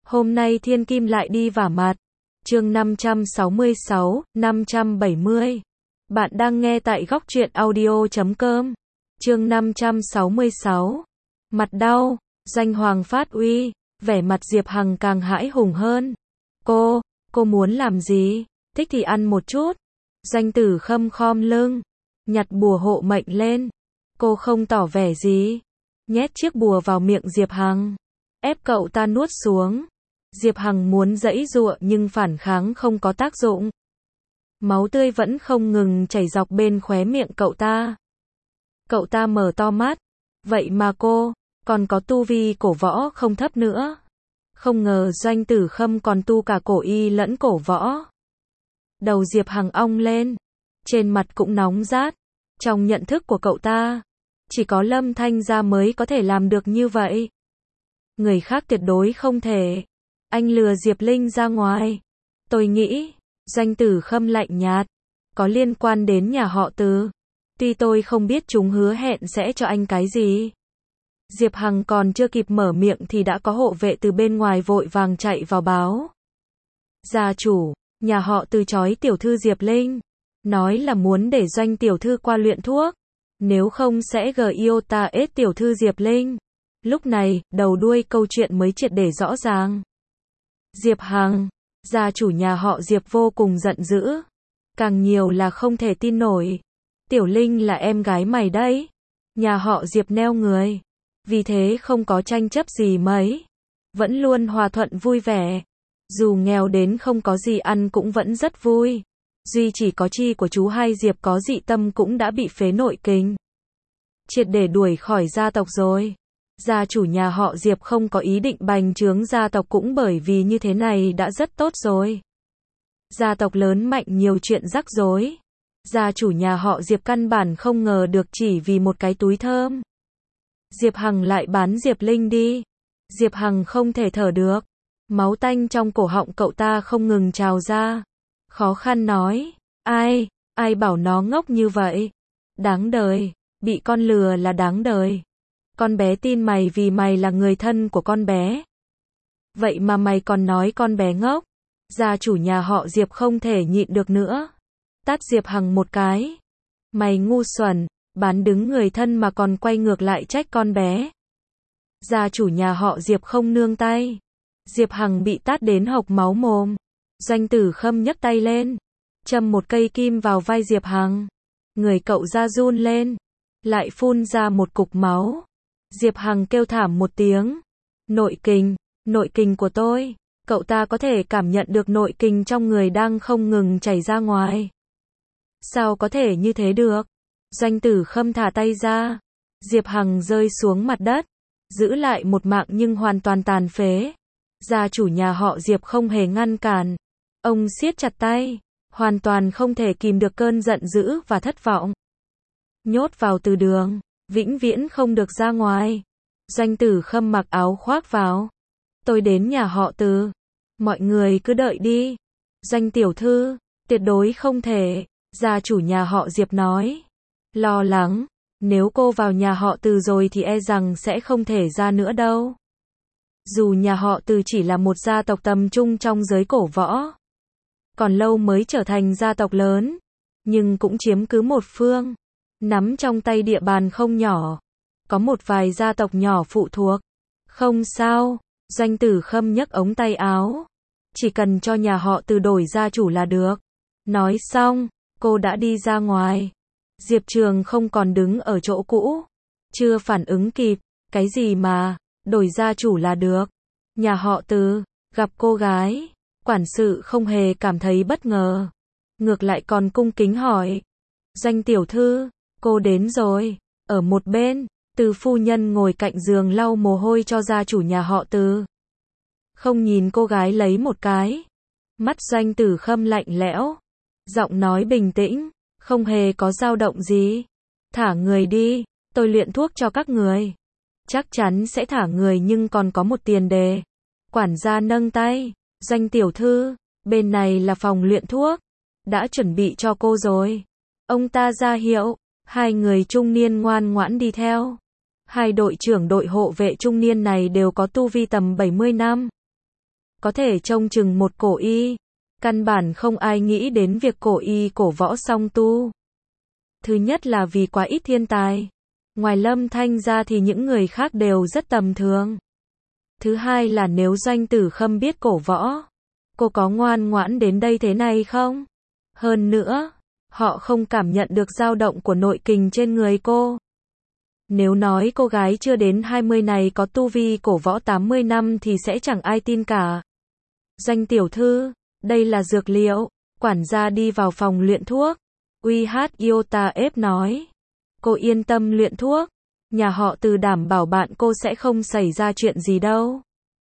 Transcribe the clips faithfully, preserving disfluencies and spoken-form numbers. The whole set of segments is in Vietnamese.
Hôm nay thiên kim lại đi vả mặt. Chương năm trăm sáu mươi sáu, năm trăm bảy mươi. Bạn đang nghe tại góc truyện audio chấm com. Chương năm trăm sáu mươi sáu. Mặt đau, danh hoàng phát uy, vẻ mặt Diệp Hằng càng hãi hùng hơn. Cô, cô muốn làm gì? Thích thì ăn một chút. Doanh Tử Khâm khom lưng, nhặt bùa hộ mệnh lên. Cô không tỏ vẻ gì, nhét chiếc bùa vào miệng Diệp Hằng, ép cậu ta nuốt xuống. Diệp Hằng muốn giãy giụa nhưng phản kháng không có tác dụng. Máu tươi vẫn không ngừng chảy dọc bên khóe miệng cậu ta. Cậu ta mở to mắt. Vậy mà cô, còn có tu vi cổ võ không thấp nữa. Không ngờ Doanh Tử Khâm còn tu cả cổ y lẫn cổ võ. Đầu Diệp Hằng ong lên. Trên mặt cũng nóng rát. Trong nhận thức của cậu ta, chỉ có Lâm Thanh Gia mới có thể làm được như vậy. Người khác tuyệt đối không thể. Anh lừa Diệp Linh ra ngoài. Tôi nghĩ, Doanh Tử Khâm lạnh nhạt, có liên quan đến nhà họ Từ. Tuy tôi không biết chúng hứa hẹn sẽ cho anh cái gì. Diệp Hằng còn chưa kịp mở miệng thì đã có hộ vệ từ bên ngoài vội vàng chạy vào báo. Gia chủ, nhà họ Từ trói tiểu thư Diệp Linh. Nói là muốn để Doanh tiểu thư qua luyện thuốc. Nếu không sẽ gờ iota ết tiểu thư Diệp Linh. Lúc này, đầu đuôi câu chuyện mới triệt để rõ ràng. Diệp Hằng, gia chủ nhà họ Diệp vô cùng giận dữ. Càng nhiều là không thể tin nổi. Tiểu Linh là em gái mày đấy. Nhà họ Diệp neo người. Vì thế không có tranh chấp gì mấy. Vẫn luôn hòa thuận vui vẻ. Dù nghèo đến không có gì ăn cũng vẫn rất vui. Duy chỉ có chi của chú hai Diệp có dị tâm cũng đã bị phế nội kình. Triệt để đuổi khỏi gia tộc rồi. Gia chủ nhà họ Diệp không có ý định bành trướng gia tộc cũng bởi vì như thế này đã rất tốt rồi. Gia tộc lớn mạnh nhiều chuyện rắc rối. Gia chủ nhà họ Diệp căn bản không ngờ được chỉ vì một cái túi thơm. Diệp Hằng lại bán Diệp Linh đi. Diệp Hằng không thể thở được. Máu tanh trong cổ họng cậu ta không ngừng trào ra. Khó khăn nói, ai, ai bảo nó ngốc như vậy? Đáng đời, bị con lừa là đáng đời. Con bé tin mày vì mày là người thân của con bé. Vậy mà mày còn nói con bé ngốc. Gia chủ nhà họ Diệp không thể nhịn được nữa. Tát Diệp Hằng một cái. Mày ngu xuẩn, bán đứng người thân mà còn quay ngược lại trách con bé. Gia chủ nhà họ Diệp không nương tay. Diệp Hằng bị tát đến hộc máu mồm. Doanh Tử Khâm nhấc tay lên, châm một cây kim vào vai Diệp Hằng. Người cậu ra run lên, lại phun ra một cục máu. Diệp Hằng kêu thảm một tiếng. Nội kình, nội kình của tôi. Cậu ta có thể cảm nhận được nội kình trong người đang không ngừng chảy ra ngoài. Sao có thể như thế được? Doanh Tử Khâm thả tay ra. Diệp Hằng rơi xuống mặt đất, giữ lại một mạng nhưng hoàn toàn tàn phế. Gia chủ nhà họ Diệp không hề ngăn cản. Ông siết chặt tay, hoàn toàn không thể kìm được cơn giận dữ và thất vọng. Nhốt vào từ đường, vĩnh viễn không được ra ngoài. Doanh Tử Khâm mặc áo khoác vào. Tôi đến nhà họ Từ. Mọi người cứ đợi đi. Doanh tiểu thư, tuyệt đối không thể. Gia chủ nhà họ Diệp nói. Lo lắng, nếu cô vào nhà họ Từ rồi thì e rằng sẽ không thể ra nữa đâu. Dù nhà họ Từ chỉ là một gia tộc tầm trung trong giới cổ võ, còn lâu mới trở thành gia tộc lớn, nhưng cũng chiếm cứ một phương, nắm trong tay địa bàn không nhỏ. Có một vài gia tộc nhỏ phụ thuộc. Không sao, Doanh Tử Khâm nhấc ống tay áo. Chỉ cần cho nhà họ Từ đổi gia chủ là được. Nói xong, cô đã đi ra ngoài. Diệp Trường không còn đứng ở chỗ cũ. Chưa phản ứng kịp, cái gì mà, đổi gia chủ là được. Nhà họ Từ, gặp cô gái. Quản sự không hề cảm thấy bất ngờ. Ngược lại còn cung kính hỏi. Doanh tiểu thư, cô đến rồi. Ở một bên, Từ phu nhân ngồi cạnh giường lau mồ hôi cho gia chủ nhà họ Từ. Không nhìn cô gái lấy một cái. Mắt Doanh Tử Khâm lạnh lẽo. Giọng nói bình tĩnh, không hề có dao động gì. Thả người đi, tôi luyện thuốc cho các người. Chắc chắn sẽ thả người nhưng còn có một tiền đề. Quản gia nâng tay. Doanh tiểu thư, bên này là phòng luyện thuốc. Đã chuẩn bị cho cô rồi. Ông ta ra hiệu. Hai người trung niên ngoan ngoãn đi theo. Hai đội trưởng đội hộ vệ trung niên này đều có tu vi tầm bảy mươi năm. có thể trông chừng một cổ y. Căn bản không ai nghĩ đến việc cổ y cổ võ song tu. Thứ nhất là vì quá ít thiên tài. Ngoài Lâm Thanh ra thì những người khác đều rất tầm thường. Thứ hai là nếu Doanh Tử Khâm biết cổ võ, cô có ngoan ngoãn đến đây thế này không? Hơn nữa, họ không cảm nhận được dao động của nội kình trên người cô. Nếu nói cô gái chưa đến hai mươi này có tu vi cổ võ tám mươi năm thì sẽ chẳng ai tin cả. Doanh tiểu thư, đây là dược liệu. Quản gia đi vào phòng luyện thuốc. u hát Iota ép nói. Cô yên tâm luyện thuốc. Nhà họ Từ đảm bảo bạn cô sẽ không xảy ra chuyện gì đâu.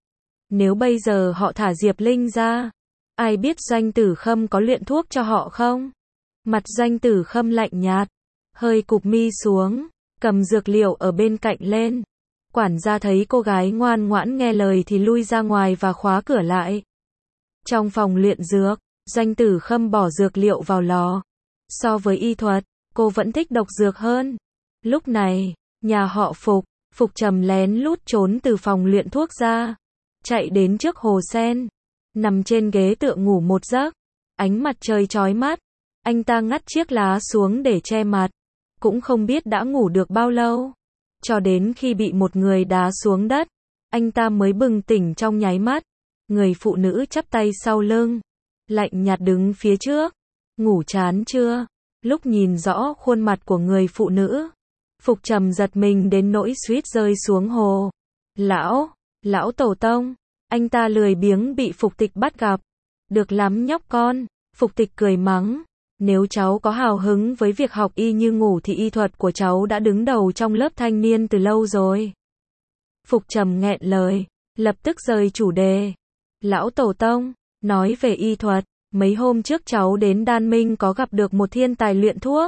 Nếu bây giờ họ thả Diệp Linh ra, ai biết Doanh Tử Khâm có luyện thuốc cho họ không? Mặt Doanh Tử Khâm lạnh nhạt, hơi cụp mi xuống, cầm dược liệu ở bên cạnh lên. Quản gia thấy cô gái ngoan ngoãn nghe lời thì lui ra ngoài và khóa cửa lại. Trong phòng luyện dược, Doanh Tử Khâm bỏ dược liệu vào lò. So với y thuật, cô vẫn thích độc dược hơn. Lúc này, nhà họ Phục, Phục Trầm lén lút trốn từ phòng luyện thuốc ra, chạy đến trước hồ sen, nằm trên ghế tựa ngủ một giấc. Ánh mặt trời chói mắt, anh ta ngắt chiếc lá xuống để che mặt, cũng không biết đã ngủ được bao lâu, cho đến khi bị một người đá xuống đất, anh ta mới bừng tỉnh trong nháy mắt. Người phụ nữ chắp tay sau lưng, lạnh nhạt đứng phía trước. Ngủ chán chưa? Lúc nhìn rõ khuôn mặt của người phụ nữ, Phục Trầm giật mình đến nỗi suýt rơi xuống hồ. Lão, lão tổ tông, anh ta lười biếng bị Phục Tịch bắt gặp. Được lắm nhóc con, Phục Tịch cười mắng. Nếu cháu có hào hứng với việc học y như ngủ thì y thuật của cháu đã đứng đầu trong lớp thanh niên từ lâu rồi. Phục Trầm nghẹn lời, lập tức rời chủ đề. Lão tổ tông, nói về y thuật, mấy hôm trước cháu đến Đan Minh có gặp được một thiên tài luyện thuốc.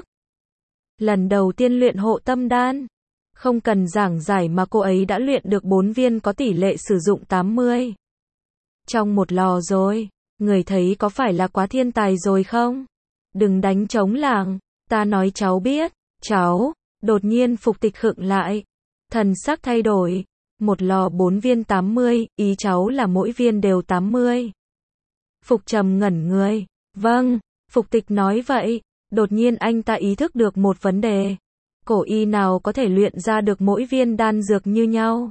Lần đầu tiên luyện hộ tâm đan, không cần giảng giải mà cô ấy đã luyện được bốn viên có tỷ lệ sử dụng tám mươi. Trong một lò rồi, người thấy có phải là quá thiên tài rồi không? Đừng đánh trống lảng, ta nói cháu biết, cháu, đột nhiên Phục Tịch khựng lại, thần sắc thay đổi, một lò bốn viên tám mươi, ý cháu là mỗi viên đều tám mươi. Phục Trầm ngẩn người, vâng, Phục Tịch nói vậy, đột nhiên anh ta ý thức được một vấn đề, cổ y nào có thể luyện ra được mỗi viên đan dược như nhau.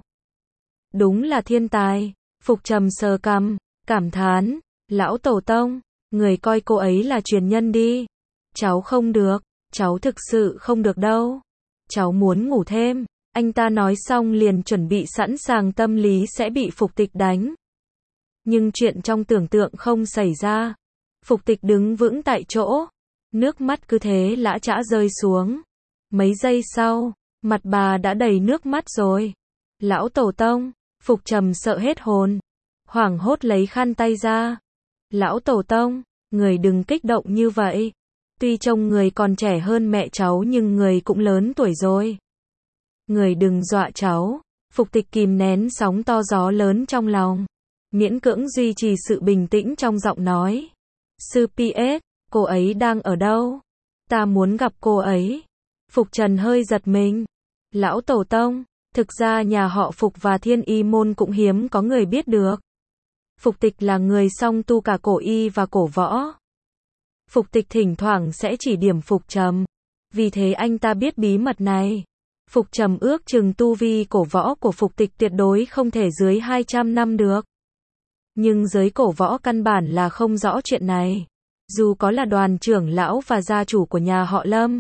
Đúng là thiên tài, Phục Trầm sờ cằm, cảm thán, lão tổ tông, người coi cô ấy là truyền nhân đi. Cháu không được, cháu thực sự không được đâu. Cháu muốn ngủ thêm. Anh ta nói xong liền chuẩn bị sẵn sàng tâm lý sẽ bị Phục Tịch đánh. Nhưng chuyện trong tưởng tượng không xảy ra. Phục Tịch đứng vững tại chỗ, nước mắt cứ thế lã chã rơi xuống. Mấy giây sau, mặt bà đã đầy nước mắt rồi. Lão tổ tông, Phục Trầm sợ hết hồn, hoảng hốt lấy khăn tay ra. Lão tổ tông, người đừng kích động như vậy. Tuy trông người còn trẻ hơn mẹ cháu nhưng người cũng lớn tuổi rồi. Người đừng dọa cháu. Phục Tịch kìm nén sóng to gió lớn trong lòng, miễn cưỡng duy trì sự bình tĩnh trong giọng nói. Sư pê ét, cô ấy đang ở đâu? Ta muốn gặp cô ấy. Phục Trần hơi giật mình. Lão tổ tông, thực ra nhà họ Phục và Thiên Y môn cũng hiếm có người biết được. Phục Tịch là người song tu cả cổ y và cổ võ. Phục Tịch thỉnh thoảng sẽ chỉ điểm Phục Trầm, vì thế anh ta biết bí mật này. Phục Trầm ước chừng tu vi cổ võ của Phục Tịch tuyệt đối không thể dưới hai trăm năm được. Nhưng giới cổ võ căn bản là không rõ chuyện này. Dù có là đoàn trưởng lão và gia chủ của nhà họ Lâm,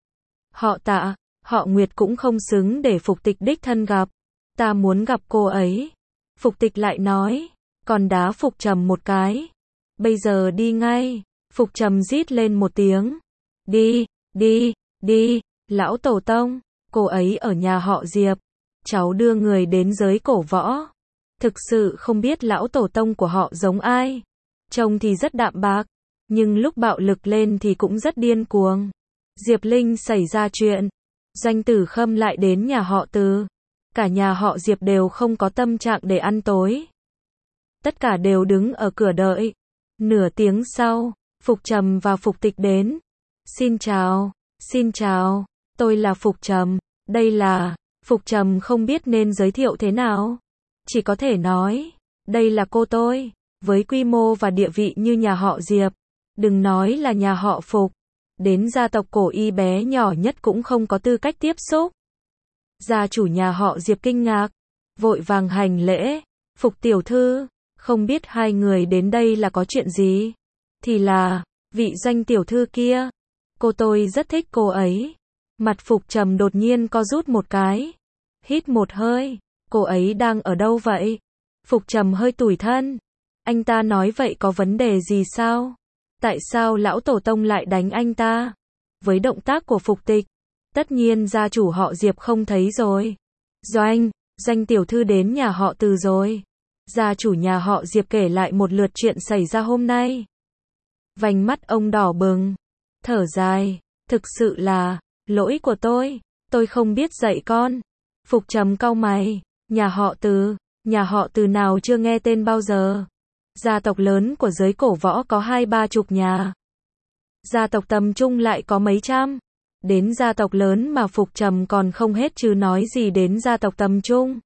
họ Tạ, họ Nguyệt cũng không xứng để Phục Tịch đích thân gặp. Ta muốn gặp cô ấy. Phục Tịch lại nói, còn đá Phục Trầm một cái. Bây giờ đi ngay. Phục Trầm rít lên một tiếng. Đi, đi, đi, lão tổ tông, cô ấy ở nhà họ Diệp. Cháu đưa người đến giới cổ võ. Thực sự không biết lão tổ tông của họ giống ai. Trông thì rất đạm bạc, nhưng lúc bạo lực lên thì cũng rất điên cuồng. Diệp Linh xảy ra chuyện, Doanh Tử Khâm lại đến nhà họ Từ. Cả nhà họ Diệp đều không có tâm trạng để ăn tối. Tất cả đều đứng ở cửa đợi. Nửa tiếng sau, Phục Trầm và Phục Tịch đến. Xin chào, xin chào, tôi là Phục Trầm, đây là... Phục Trầm không biết nên giới thiệu thế nào. Chỉ có thể nói, đây là cô tôi. Với quy mô và địa vị như nhà họ Diệp, đừng nói là nhà họ Phục, đến gia tộc cổ y bé nhỏ nhất cũng không có tư cách tiếp xúc. Gia chủ nhà họ Diệp kinh ngạc, vội vàng hành lễ, Phục tiểu thư, không biết hai người đến đây là có chuyện gì? Thì là, vị Doanh tiểu thư kia, cô tôi rất thích cô ấy. Mặt Phục Trầm đột nhiên co rút một cái, hít một hơi, cô ấy đang ở đâu vậy? Phục Trầm hơi tủi thân, anh ta nói vậy có vấn đề gì sao? Tại sao lão tổ tông lại đánh anh ta? Với động tác của Phục Tịch, tất nhiên gia chủ họ Diệp không thấy rồi. Doanh, Doanh tiểu thư đến nhà họ Từ rồi. Gia chủ nhà họ Diệp kể lại một lượt chuyện xảy ra hôm nay. Vành mắt ông đỏ bừng, thở dài, thực sự là, lỗi của tôi, tôi không biết dạy con. Phục Trầm cau mày, nhà họ Từ, nhà họ Từ nào chưa nghe tên bao giờ. Gia tộc lớn của giới cổ võ có hai ba chục nhà. Gia tộc tầm trung lại có mấy trăm. Đến gia tộc lớn mà Phục Trầm còn không hết chứ nói gì đến gia tộc tầm trung.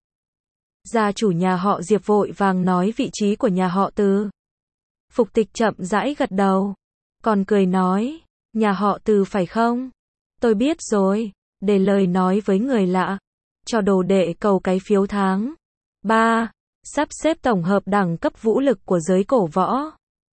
Gia chủ nhà họ Diệp vội vàng nói vị trí của nhà họ Từ. Phục Tịch chậm rãi gật đầu, còn cười nói, nhà họ Từ phải không? Tôi biết rồi, để lời nói với người lạ, cho đồ đệ cầu cái phiếu tháng. ba. Sắp xếp tổng hợp đẳng cấp vũ lực của giới cổ võ.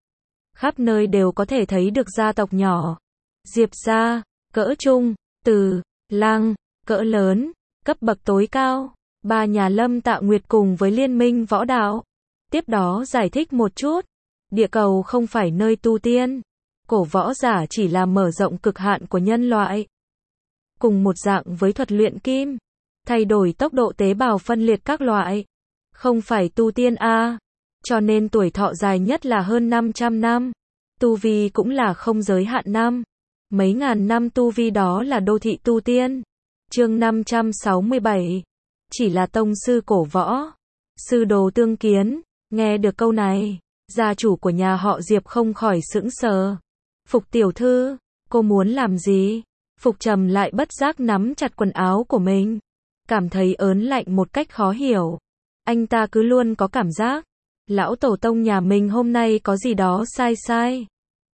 Khắp nơi đều có thể thấy được gia tộc nhỏ. Diệp gia, cỡ trung, Từ, Lăng, cỡ lớn, cấp bậc tối cao. Ba nhà Lâm Tạ Nguyệt cùng với Liên minh võ đạo. Tiếp đó giải thích một chút. Địa cầu không phải nơi tu tiên. Cổ võ giả chỉ là mở rộng cực hạn của nhân loại. Cùng một dạng với thuật luyện kim. Thay đổi tốc độ tế bào phân liệt các loại. Không phải tu tiên a, cho nên tuổi thọ dài nhất là hơn năm trăm năm. Tu vi cũng là không giới hạn năm. Mấy ngàn năm tu vi đó là đô thị tu tiên. Chương năm trăm sáu mươi bảy. Chỉ là tông sư cổ võ. Sư đồ tương kiến. Nghe được câu này, gia chủ của nhà họ Diệp không khỏi sững sờ. Phục tiểu thư, cô muốn làm gì? Phục Trầm lại bất giác nắm chặt quần áo của mình. Cảm thấy ớn lạnh một cách khó hiểu. Anh ta cứ luôn có cảm giác, lão tổ tông nhà mình hôm nay có gì đó sai sai.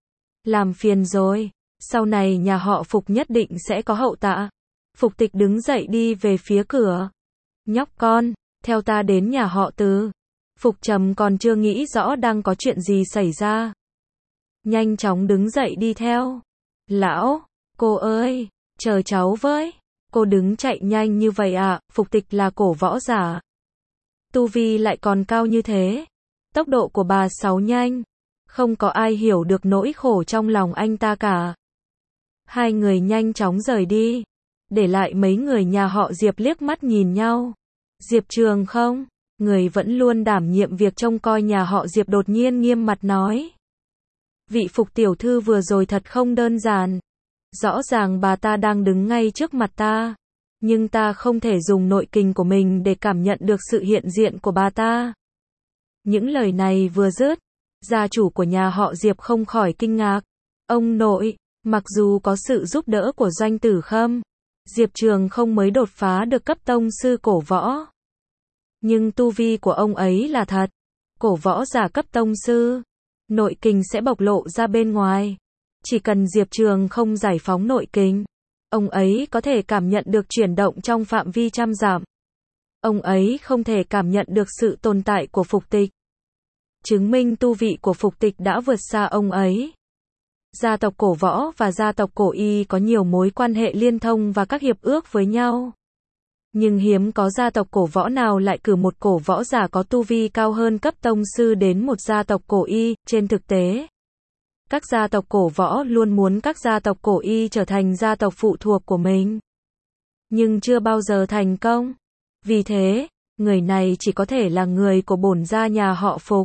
Làm phiền rồi, sau này nhà họ Phục nhất định sẽ có hậu tạ. Phục Tịch đứng dậy đi về phía cửa. Nhóc con, theo ta đến nhà họ Từ. Phục Trầm còn chưa nghĩ rõ đang có chuyện gì xảy ra. Nhanh chóng đứng dậy đi theo. Lão, cô ơi, chờ cháu với. Cô đứng chạy nhanh như vậy à? Phục Tịch là cổ võ giả. Tu vi lại còn cao như thế. Tốc độ của bà Sáu nhanh. Không có ai hiểu được nỗi khổ trong lòng anh ta cả. Hai người nhanh chóng rời đi. Để lại mấy người nhà họ Diệp liếc mắt nhìn nhau. Diệp Trường không? Người vẫn luôn đảm nhiệm việc trông coi nhà họ Diệp đột nhiên nghiêm mặt nói. Vị Phục tiểu thư vừa rồi thật không đơn giản. Rõ ràng bà ta đang đứng ngay trước mặt ta. Nhưng ta không thể dùng nội kình của mình để cảm nhận được sự hiện diện của bà ta. Những lời này vừa dứt, gia chủ của nhà họ Diệp không khỏi kinh ngạc. Ông nội, mặc dù có sự giúp đỡ của Doanh Tử Khâm, Diệp Trường không mới đột phá được cấp tông sư cổ võ. Nhưng tu vi của ông ấy là thật. Cổ võ giả cấp tông sư, nội kình sẽ bộc lộ ra bên ngoài. Chỉ cần Diệp Trường không giải phóng nội kình, ông ấy có thể cảm nhận được chuyển động trong phạm vi trăm dặm. Ông ấy không thể cảm nhận được sự tồn tại của Phục Tịch. Chứng minh tu vị của Phục Tịch đã vượt xa ông ấy. Gia tộc cổ võ và gia tộc cổ y có nhiều mối quan hệ liên thông và các hiệp ước với nhau. Nhưng hiếm có gia tộc cổ võ nào lại cử một cổ võ giả có tu vi cao hơn cấp tông sư đến một gia tộc cổ y. Trên thực tế, các gia tộc cổ võ luôn muốn các gia tộc cổ y trở thành gia tộc phụ thuộc của mình. Nhưng chưa bao giờ thành công. Vì thế, người này chỉ có thể là người của bổn gia nhà họ Phục.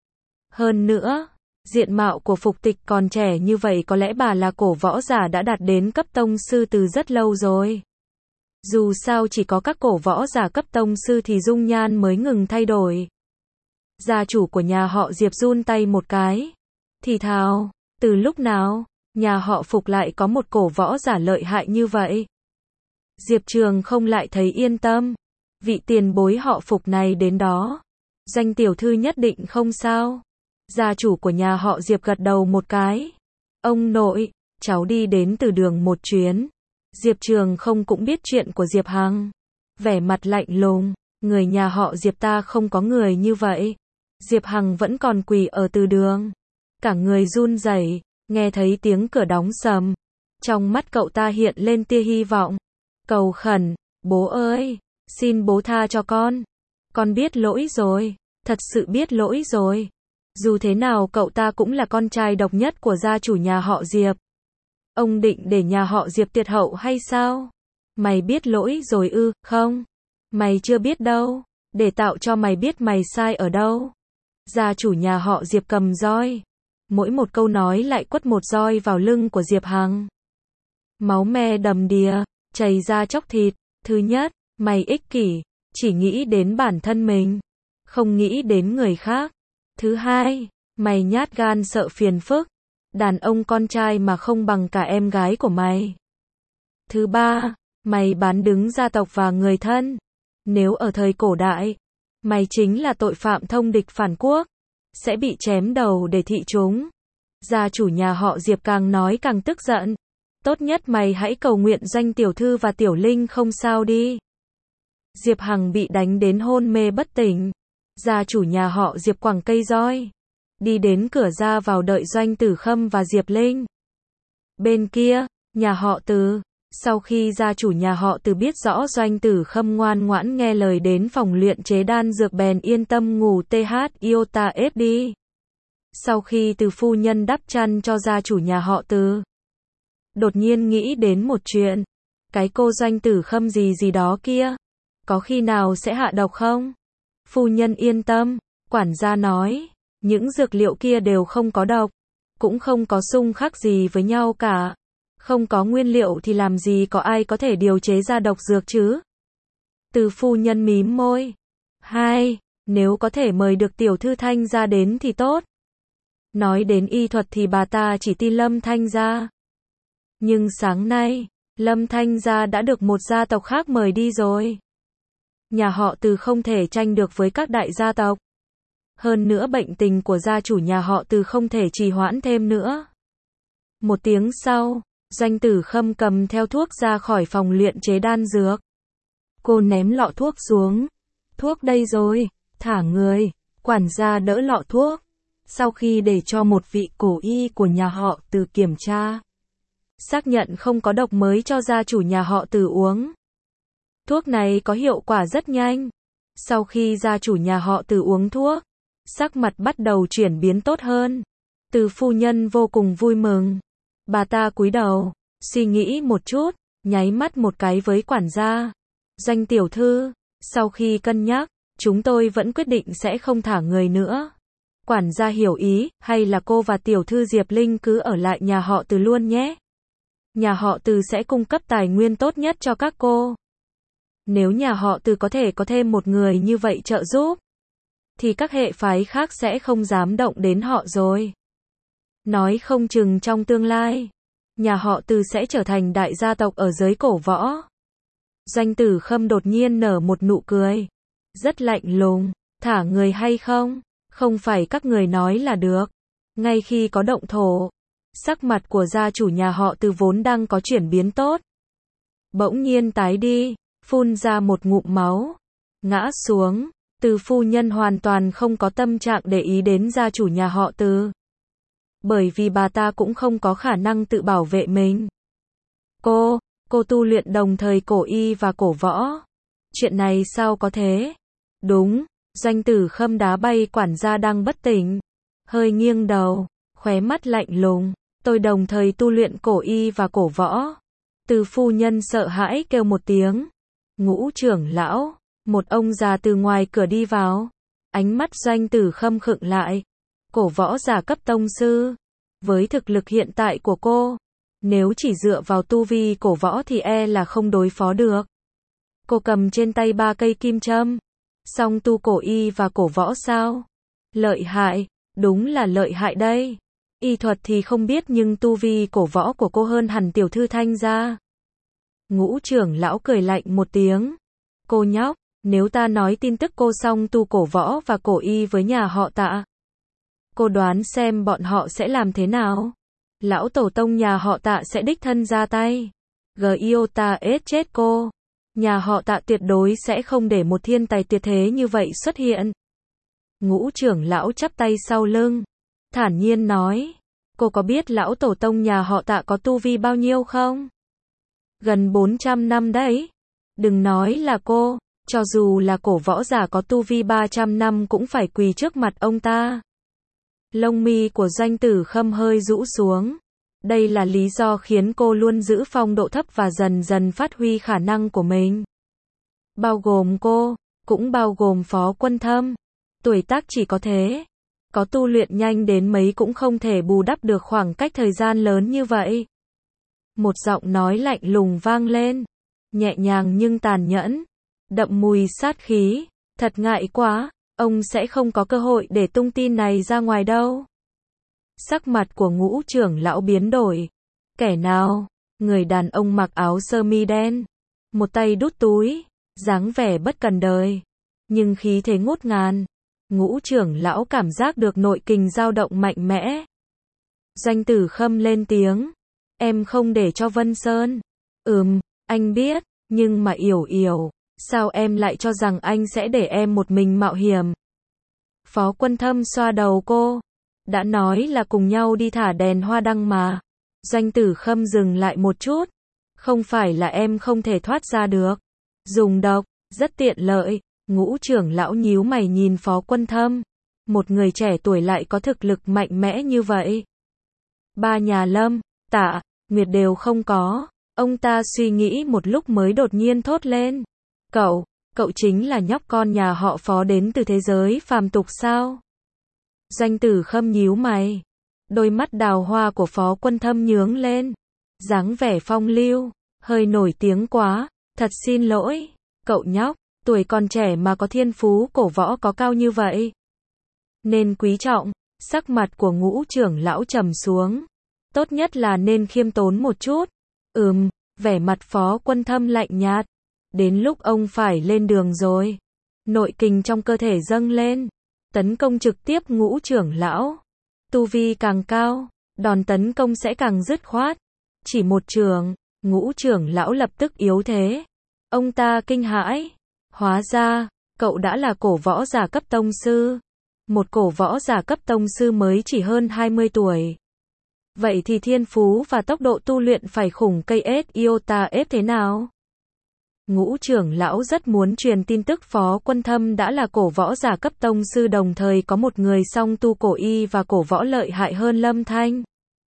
Hơn nữa, diện mạo của Phục Tịch còn trẻ như vậy, có lẽ bà là cổ võ giả đã đạt đến cấp tông sư từ rất lâu rồi. Dù sao chỉ có các cổ võ giả cấp tông sư thì dung nhan mới ngừng thay đổi. Gia chủ của nhà họ Diệp run tay một cái. Thì thào, từ lúc nào, nhà họ Phục lại có một cổ võ giả lợi hại như vậy? Diệp Trường không lại thấy yên tâm. Vị tiền bối họ Phục này đến đó. Doanh tiểu thư nhất định không sao. Gia chủ của nhà họ Diệp gật đầu một cái. Ông nội, cháu đi đến từ đường một chuyến. Diệp Trường không cũng biết chuyện của Diệp Hằng. Vẻ mặt lạnh lùng, người nhà họ Diệp ta không có người như vậy. Diệp Hằng vẫn còn quỳ ở từ đường. Cả người run rẩy, nghe thấy tiếng cửa đóng sầm. Trong mắt cậu ta hiện lên tia hy vọng. Cầu khẩn, bố ơi, xin bố tha cho con. Con biết lỗi rồi, thật sự biết lỗi rồi. Dù thế nào cậu ta cũng là con trai độc nhất của gia chủ nhà họ Diệp. Ông định để nhà họ Diệp tuyệt hậu hay sao? Mày biết lỗi rồi ư? Không. Mày chưa biết đâu. Để tạo cho mày biết mày sai ở đâu. Gia chủ nhà họ Diệp cầm roi. Mỗi một câu nói lại quất một roi vào lưng của Diệp Hằng. Máu me đầm đìa, chảy ra chóc thịt. Thứ nhất, mày ích kỷ, chỉ nghĩ đến bản thân mình, không nghĩ đến người khác. Thứ hai, mày nhát gan sợ phiền phức. Đàn ông con trai mà không bằng cả em gái của mày. Thứ ba, mày bán đứng gia tộc và người thân. Nếu ở thời cổ đại, mày chính là tội phạm thông địch phản quốc, sẽ bị chém đầu để thị chúng. Gia chủ nhà họ Diệp càng nói càng tức giận. Tốt nhất mày hãy cầu nguyện Doanh tiểu thư và Tiểu Linh không sao đi. Diệp Hằng bị đánh đến hôn mê bất tỉnh. Gia chủ nhà họ Diệp quẳng cây roi, đi đến cửa ra vào đợi Doanh Tử Khâm và Diệp Linh. Bên kia, nhà họ Từ, sau khi gia chủ nhà họ Từ biết rõ Doanh Tử Khâm ngoan ngoãn nghe lời đến phòng luyện chế đan dược bèn yên tâm ngủ tê hát iota ép đi. Sau khi Từ phu nhân đắp chăn cho gia chủ nhà họ Từ, đột nhiên nghĩ đến một chuyện. Cái cô Doanh Tử Khâm gì gì đó kia, có khi nào sẽ hạ độc không? Phu nhân yên tâm, quản gia nói, những dược liệu kia đều không có độc, cũng không có xung khắc gì với nhau cả. Không có nguyên liệu thì làm gì có ai có thể điều chế ra độc dược chứ? Từ phu nhân mím môi. Hai, nếu có thể mời được tiểu thư Thanh gia đến thì tốt. Nói đến y thuật thì bà ta chỉ tin Lâm Thanh gia. Nhưng sáng nay, Lâm Thanh gia đã được một gia tộc khác mời đi rồi. Nhà họ Từ không thể tranh được với các đại gia tộc. Hơn nữa bệnh tình của gia chủ nhà họ Từ không thể trì hoãn thêm nữa. Một tiếng sau, Doanh Tử Khâm cầm theo thuốc ra khỏi phòng luyện chế đan dược. Cô ném lọ thuốc xuống. Thuốc đây rồi, thả người. Quản gia đỡ lọ thuốc. Sau khi để cho một vị cổ y của nhà họ Từ kiểm tra, xác nhận không có độc mới cho gia chủ nhà họ Từ uống. Thuốc này có hiệu quả rất nhanh. Sau khi gia chủ nhà họ Từ uống thuốc, sắc mặt bắt đầu chuyển biến tốt hơn. Từ phu nhân vô cùng vui mừng. Bà ta cúi đầu, suy nghĩ một chút, nháy mắt một cái với quản gia. Doanh tiểu thư, sau khi cân nhắc, chúng tôi vẫn quyết định sẽ không thả người nữa. Quản gia hiểu ý, hay là cô và tiểu thư Diệp Linh cứ ở lại nhà họ Từ luôn nhé. Nhà họ Từ sẽ cung cấp tài nguyên tốt nhất cho các cô. Nếu nhà họ Từ có thể có thêm một người như vậy trợ giúp, thì các hệ phái khác sẽ không dám động đến họ rồi. Nói không chừng trong tương lai, nhà họ Từ sẽ trở thành đại gia tộc ở giới cổ võ. Doanh Tử Khâm đột nhiên nở một nụ cười. Rất lạnh lùng, thả người hay không? Không phải các người nói là được. Ngay khi có động thổ, sắc mặt của gia chủ nhà họ Từ vốn đang có chuyển biến tốt, bỗng nhiên tái đi, phun ra một ngụm máu, ngã xuống. Từ phu nhân hoàn toàn không có tâm trạng để ý đến gia chủ nhà họ Từ. Bởi vì bà ta cũng không có khả năng tự bảo vệ mình. Cô, cô tu luyện đồng thời cổ y và cổ võ. Chuyện này sao có thế? Đúng, Doanh Tử Khâm đá bay quản gia đang bất tỉnh. Hơi nghiêng đầu, khóe mắt lạnh lùng. Tôi đồng thời tu luyện cổ y và cổ võ. Từ phu nhân sợ hãi kêu một tiếng. Ngũ trưởng lão, một ông già từ ngoài cửa đi vào. Ánh mắt Doanh Tử Khâm khựng lại. Cổ võ giả cấp tông sư. Với thực lực hiện tại của cô, nếu chỉ dựa vào tu vi cổ võ thì e là không đối phó được. Cô cầm trên tay ba cây kim châm. Song tu cổ y và cổ võ sao? Lợi hại, đúng là lợi hại đây. Y thuật thì không biết nhưng tu vi cổ võ của cô hơn hẳn tiểu thư Thanh gia. Ngũ trưởng lão cười lạnh một tiếng. Cô nhóc, nếu ta nói tin tức cô song tu cổ võ và cổ y với nhà họ Tạ, Cô đoán xem bọn họ sẽ làm thế nào? Lão tổ tông nhà họ Tạ sẽ đích thân ra tay. Gyota ết chết cô. Nhà họ Tạ tuyệt đối sẽ không để một thiên tài tuyệt thế như vậy xuất hiện. Ngũ trưởng lão chắp tay sau lưng, thản nhiên nói, cô có biết lão tổ tông nhà họ Tạ có tu vi bao nhiêu không? Gần bốn trăm năm đấy. Đừng nói là cô, cho dù là cổ võ giả có tu vi ba trăm năm cũng phải quỳ trước mặt ông ta. Lông mi của Doanh Tử Khâm hơi rũ xuống. Đây là lý do khiến cô luôn giữ phong độ thấp và dần dần phát huy khả năng của mình. Bao gồm cô, cũng bao gồm Phó Quân Thâm. Tuổi tác chỉ có thế. Có tu luyện nhanh đến mấy cũng không thể bù đắp được khoảng cách thời gian lớn như vậy. Một giọng nói lạnh lùng vang lên. Nhẹ nhàng nhưng tàn nhẫn. Đậm mùi sát khí. Thật ngại quá, ông sẽ không có cơ hội để tung tin này ra ngoài đâu. Sắc mặt của Ngũ trưởng lão biến đổi. Kẻ nào? Người đàn ông mặc áo sơ mi đen. Một tay đút túi. Dáng vẻ bất cần đời. Nhưng khí thế ngút ngàn. Ngũ trưởng lão cảm giác được nội kình dao động mạnh mẽ. Doanh Tử Khâm lên tiếng. Em không để cho Vân Sơn. Ừm, anh biết, nhưng mà Yểu Yểu, sao em lại cho rằng anh sẽ để em một mình mạo hiểm? Phó Quân Thâm xoa đầu cô. Đã nói là cùng nhau đi thả đèn hoa đăng mà. Doanh Tử Khâm dừng lại một chút. Không phải là em không thể thoát ra được. Dùng độc, rất tiện lợi. Ngũ trưởng lão nhíu mày nhìn Phó Quân Thâm. Một người trẻ tuổi lại có thực lực mạnh mẽ như vậy. Ba nhà Lâm, Tạ, Nguyệt đều không có. Ông ta suy nghĩ một lúc mới đột nhiên thốt lên. Cậu, cậu chính là nhóc con nhà họ Phó đến từ thế giới phàm tục sao? Doanh Tử Khâm nhíu mày. Đôi mắt đào hoa của Phó Quân Thâm nhướng lên. Dáng vẻ phong lưu, hơi nổi tiếng quá. Thật xin lỗi, cậu nhóc. Tuổi còn trẻ mà có thiên phú cổ võ có cao như vậy. Nên quý trọng. Sắc mặt của Ngũ trưởng lão trầm xuống. Tốt nhất là nên khiêm tốn một chút. Ừm, vẻ mặt Phó Quân Thâm lạnh nhạt. Đến lúc ông phải lên đường rồi. Nội kình trong cơ thể dâng lên. Tấn công trực tiếp Ngũ trưởng lão. Tu vi càng cao, đòn tấn công sẽ càng dứt khoát. Chỉ một trường, Ngũ trưởng lão lập tức yếu thế. Ông ta kinh hãi. Hóa ra, cậu đã là cổ võ giả cấp tông sư. Một cổ võ giả cấp tông sư mới chỉ hơn hai mươi tuổi. Vậy thì thiên phú và tốc độ tu luyện phải khủng cây ết iota ép thế nào? Ngũ trưởng lão rất muốn truyền tin tức Phó Quân Thâm đã là cổ võ giả cấp tông sư, đồng thời có một người song tu cổ y và cổ võ lợi hại hơn Lâm Thanh.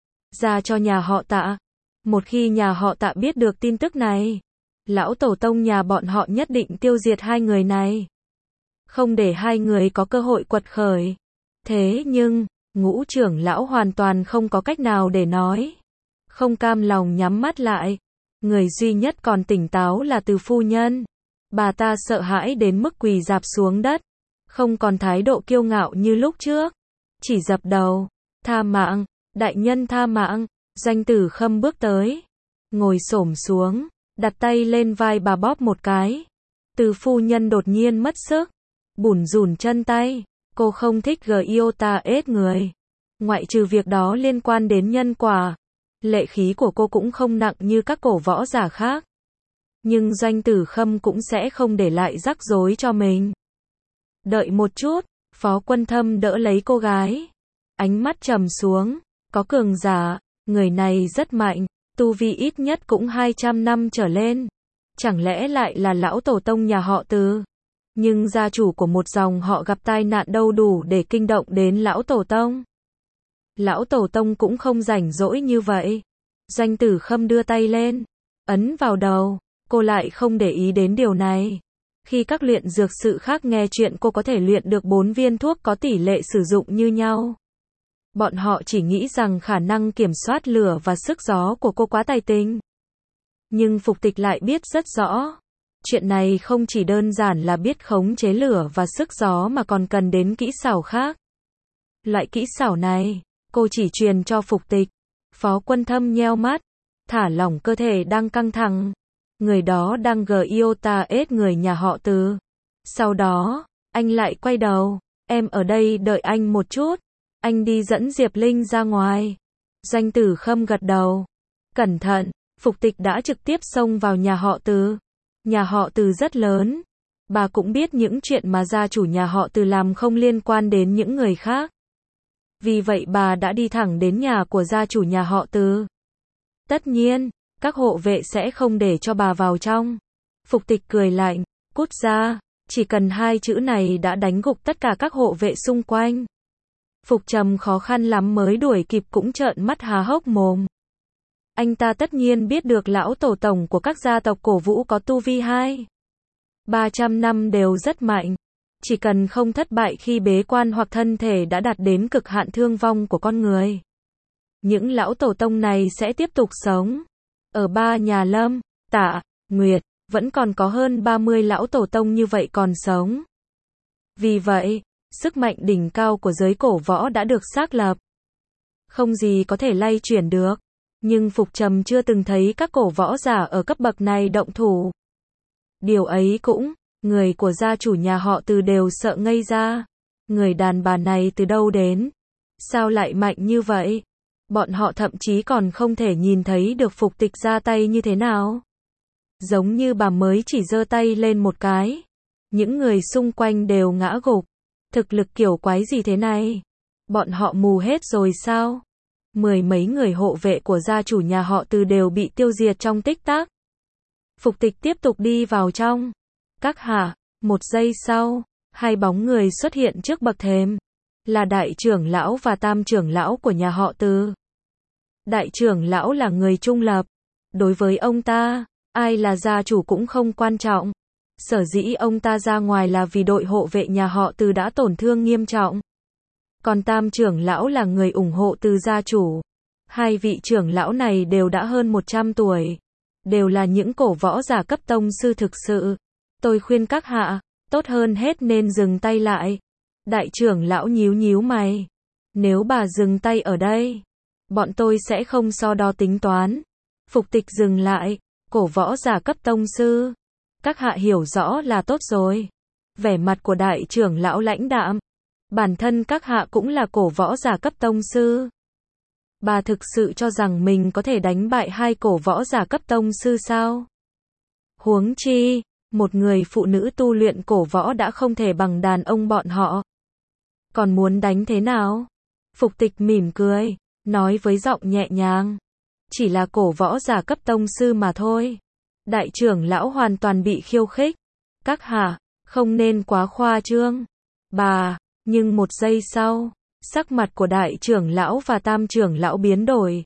Ra cho nhà họ Tạ. Một khi nhà họ Tạ biết được tin tức này, lão tổ tông nhà bọn họ nhất định tiêu diệt hai người này. Không để hai người có cơ hội quật khởi. Thế nhưng, Ngũ trưởng lão hoàn toàn không có cách nào để nói. Không cam lòng nhắm mắt lại. Người duy nhất còn tỉnh táo là Từ phu nhân. Bà ta sợ hãi đến mức quỳ rạp xuống đất. Không còn thái độ kiêu ngạo như lúc trước. Chỉ dập đầu. Tha mạng, đại nhân tha mạng. Doanh Tử Khâm bước tới. Ngồi xổm xuống. Đặt tay lên vai bà bóp một cái. Từ phu nhân đột nhiên mất sức. Bủn rủn chân tay. Cô không thích Gyota ết người. Ngoại trừ việc đó liên quan đến nhân quả. Lệ khí của cô cũng không nặng như các cổ võ giả khác. Nhưng Doanh Tử Khâm cũng sẽ không để lại rắc rối cho mình. Đợi một chút, Phó Quân Thâm đỡ lấy cô gái. Ánh mắt trầm xuống. Có cường giả, người này rất mạnh, tu vi ít nhất cũng hai trăm năm trở lên. Chẳng lẽ lại là lão tổ tông nhà họ Từ? Nhưng gia chủ của một dòng họ gặp tai nạn đâu đủ để kinh động đến lão tổ tông. Lão tổ tông cũng không rảnh rỗi như vậy. Doanh Tử Khâm đưa tay lên, ấn vào đầu. Cô lại không để ý đến điều này. Khi các luyện dược sự khác nghe chuyện cô có thể luyện được bốn viên thuốc có tỷ lệ sử dụng như nhau, bọn họ chỉ nghĩ rằng khả năng kiểm soát lửa và sức gió của cô quá tài tình. Nhưng Phục Tịch lại biết rất rõ. Chuyện này không chỉ đơn giản là biết khống chế lửa và sức gió mà còn cần đến kỹ xảo khác. Loại kỹ xảo này, cô chỉ truyền cho Phục Tịch. Phó Quân Thâm nheo mắt, thả lỏng cơ thể đang căng thẳng. Người đó đang Gyota ết người nhà họ Từ. Sau đó, anh lại quay đầu. Em ở đây đợi anh một chút. Anh đi dẫn Diệp Linh ra ngoài. Doanh Tử Khâm gật đầu. Cẩn thận, Phục Tịch đã trực tiếp xông vào nhà họ Từ. Nhà họ Từ rất lớn. Bà cũng biết những chuyện mà gia chủ nhà họ Từ làm không liên quan đến những người khác. Vì vậy bà đã đi thẳng đến nhà của gia chủ nhà họ Từ. Tất nhiên, các hộ vệ sẽ không để cho bà vào trong. Phục Tịch cười lạnh, cút ra, chỉ cần hai chữ này đã đánh gục tất cả các hộ vệ xung quanh. Phục Trầm khó khăn lắm mới đuổi kịp cũng trợn mắt há hốc mồm. Anh ta tất nhiên biết được lão tổ tổng của các gia tộc cổ vũ có tu vi hai ba trăm năm đều rất mạnh. Chỉ cần không thất bại khi bế quan hoặc thân thể đã đạt đến cực hạn thương vong của con người. Những lão tổ tông này sẽ tiếp tục sống. Ở ba nhà Lâm, Tạ, Nguyệt, vẫn còn có hơn ba mươi lão tổ tông như vậy còn sống. Vì vậy, sức mạnh đỉnh cao của giới cổ võ đã được xác lập. Không gì có thể lay chuyển được. Nhưng Phục Trầm chưa từng thấy các cổ võ giả ở cấp bậc này động thủ. Điều ấy cũng, người của gia chủ nhà họ Từ đều sợ ngây ra. Người đàn bà này từ đâu đến? Sao lại mạnh như vậy? Bọn họ thậm chí còn không thể nhìn thấy được Phục Tịch ra tay như thế nào. Giống như bà mới chỉ giơ tay lên một cái. Những người xung quanh đều ngã gục. Thực lực kiểu quái gì thế này? Bọn họ mù hết rồi sao? Mười mấy người hộ vệ của gia chủ nhà họ Từ đều bị tiêu diệt trong tích tắc. Phục Tịch tiếp tục đi vào trong. Các hạ, một giây sau, hai bóng người xuất hiện trước bậc thềm. Là đại trưởng lão và tam trưởng lão của nhà họ Từ. Đại trưởng lão là người trung lập. Đối với ông ta, ai là gia chủ cũng không quan trọng. Sở dĩ ông ta ra ngoài là vì đội hộ vệ nhà họ Từ đã tổn thương nghiêm trọng. Còn tam trưởng lão là người ủng hộ Từ gia chủ. Hai vị trưởng lão này đều đã hơn một trăm tuổi. Đều là những cổ võ giả cấp tông sư thực sự. Tôi khuyên các hạ, tốt hơn hết nên dừng tay lại. Đại trưởng lão nhíu nhíu mày. Nếu bà dừng tay ở đây, bọn tôi sẽ không so đo tính toán. Phục Tịch dừng lại, cổ võ giả cấp tông sư. Các hạ hiểu rõ là tốt rồi. Vẻ mặt của đại trưởng lão lãnh đạm. Bản thân các hạ cũng là cổ võ giả cấp tông sư. Bà thực sự cho rằng mình có thể đánh bại hai cổ võ giả cấp tông sư sao? Huống chi, một người phụ nữ tu luyện cổ võ đã không thể bằng đàn ông bọn họ. Còn muốn đánh thế nào? Phục Tịch mỉm cười, nói với giọng nhẹ nhàng. Chỉ là cổ võ giả cấp tông sư mà thôi. Đại trưởng lão hoàn toàn bị khiêu khích. Các hạ, không nên quá khoa trương. Bà, nhưng một giây sau, sắc mặt của đại trưởng lão và tam trưởng lão biến đổi.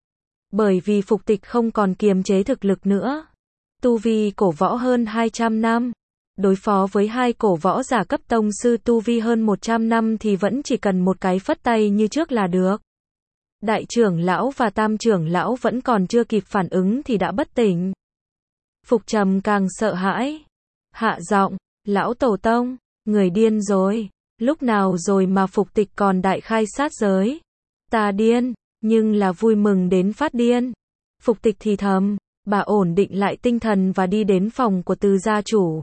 Bởi vì Phục Tịch không còn kiềm chế thực lực nữa. Tu vi cổ võ hơn hai trăm năm. Đối phó với hai cổ võ giả cấp tông sư tu vi hơn một trăm năm thì vẫn chỉ cần một cái phất tay như trước là được. Đại trưởng lão và tam trưởng lão vẫn còn chưa kịp phản ứng thì đã bất tỉnh. Phục Trầm càng sợ hãi. Hạ giọng, lão tổ tông, người điên rồi. Lúc nào rồi mà Phục Tịch còn đại khai sát giới. Ta điên, nhưng là vui mừng đến phát điên. Phục Tịch thì thầm, bà ổn định lại tinh thần và đi đến phòng của Từ gia chủ.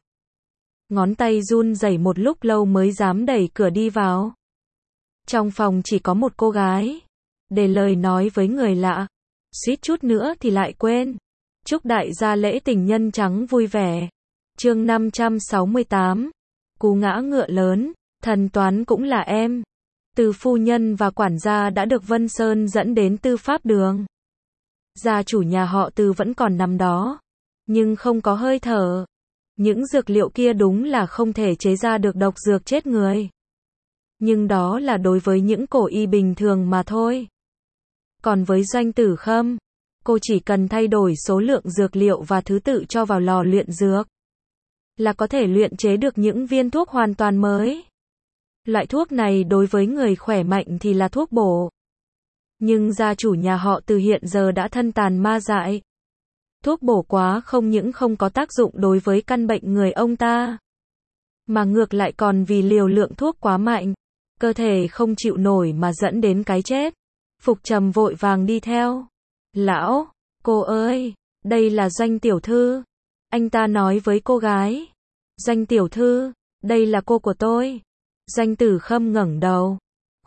Ngón tay run rẩy một lúc lâu mới dám đẩy cửa đi vào. Trong phòng chỉ có một cô gái. Để lời nói với người lạ. Suýt chút nữa thì lại quên. Chúc đại gia lễ tình nhân trắng vui vẻ. Chương năm trăm sáu mươi tám. Cú ngã ngựa lớn. Thần toán cũng là em. Từ phu nhân và quản gia đã được Vân Sơn dẫn đến tư pháp đường. Gia chủ nhà họ Từ vẫn còn nằm đó. Nhưng không có hơi thở. Những dược liệu kia đúng là không thể chế ra được độc dược chết người. Nhưng đó là đối với những cổ y bình thường mà thôi. Còn với Doanh Tử Khâm, cô chỉ cần thay đổi số lượng dược liệu và thứ tự cho vào lò luyện dược. Là có thể luyện chế được những viên thuốc hoàn toàn mới. Loại thuốc này đối với người khỏe mạnh thì là thuốc bổ. Nhưng gia chủ nhà họ Từ hiện giờ đã thân tàn ma dại. Thuốc bổ quá không những không có tác dụng đối với căn bệnh người ông ta. Mà ngược lại còn vì liều lượng thuốc quá mạnh. Cơ thể không chịu nổi mà dẫn đến cái chết. Phục Trầm vội vàng đi theo. Lão, cô ơi, đây là Doanh tiểu thư. Anh ta nói với cô gái. Doanh tiểu thư, đây là cô của tôi. Doanh Tử Khâm ngẩng đầu.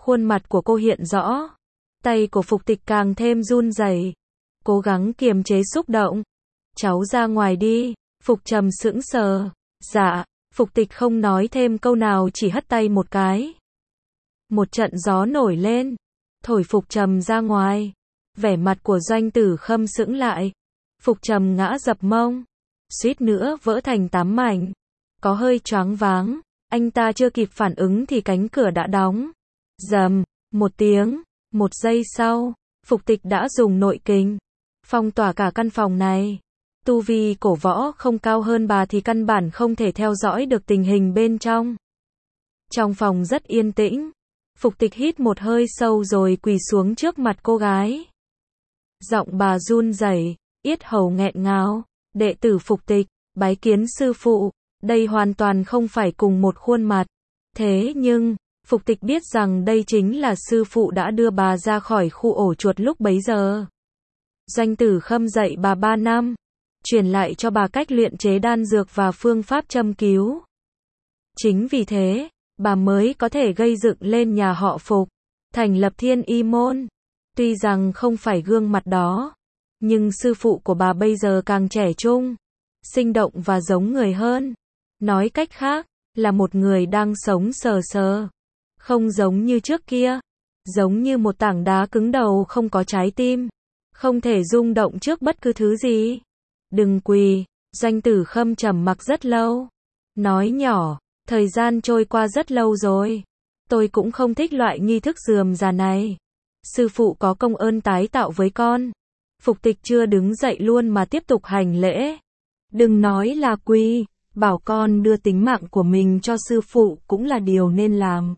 Khuôn mặt của cô hiện rõ. Tay của Phục Tịch càng thêm run rẩy, cố gắng kiềm chế xúc động. Cháu ra ngoài đi. Phục Trầm sững sờ. Dạ. Phục Tịch không nói thêm câu nào, chỉ hất tay một cái. Một trận gió nổi lên, thổi Phục Trầm ra ngoài. Vẻ mặt của Doanh Tử Khâm sững lại. Phục Trầm ngã dập mông, suýt nữa vỡ thành tám mảnh. Có hơi choáng váng, anh ta chưa kịp phản ứng thì cánh cửa đã đóng. Rầm, một tiếng, một giây sau, Phục Tịch đã dùng nội kình phong tỏa cả căn phòng này. Tu vi cổ võ không cao hơn bà thì căn bản không thể theo dõi được tình hình bên trong. Trong phòng rất yên tĩnh. Phục Tịch hít một hơi sâu rồi quỳ xuống trước mặt cô gái. Giọng bà run rẩy, yết hầu nghẹn ngào. Đệ tử Phục Tịch, bái kiến sư phụ. Đây hoàn toàn không phải cùng một khuôn mặt. Thế nhưng, Phục Tịch biết rằng đây chính là sư phụ đã đưa bà ra khỏi khu ổ chuột lúc bấy giờ. Doanh Tử Khâm dạy bà ba năm, truyền lại cho bà cách luyện chế đan dược và phương pháp châm cứu. Chính vì thế, bà mới có thể gây dựng lên nhà họ Phục, thành lập Thiên Y môn. Tuy rằng không phải gương mặt đó, nhưng sư phụ của bà bây giờ càng trẻ trung, sinh động và giống người hơn. Nói cách khác, là một người đang sống sờ sờ. Không giống như trước kia, giống như một tảng đá cứng đầu không có trái tim, không thể rung động trước bất cứ thứ gì. Đừng quỳ. Doanh Tử Khâm trầm mặc rất lâu, nói nhỏ, thời gian trôi qua rất lâu rồi. Tôi cũng không thích loại nghi thức rườm rà này. Sư phụ có công ơn tái tạo với con. Phục Tịch chưa đứng dậy luôn mà tiếp tục hành lễ. Đừng nói là quỳ, bảo con đưa tính mạng của mình cho sư phụ cũng là điều nên làm.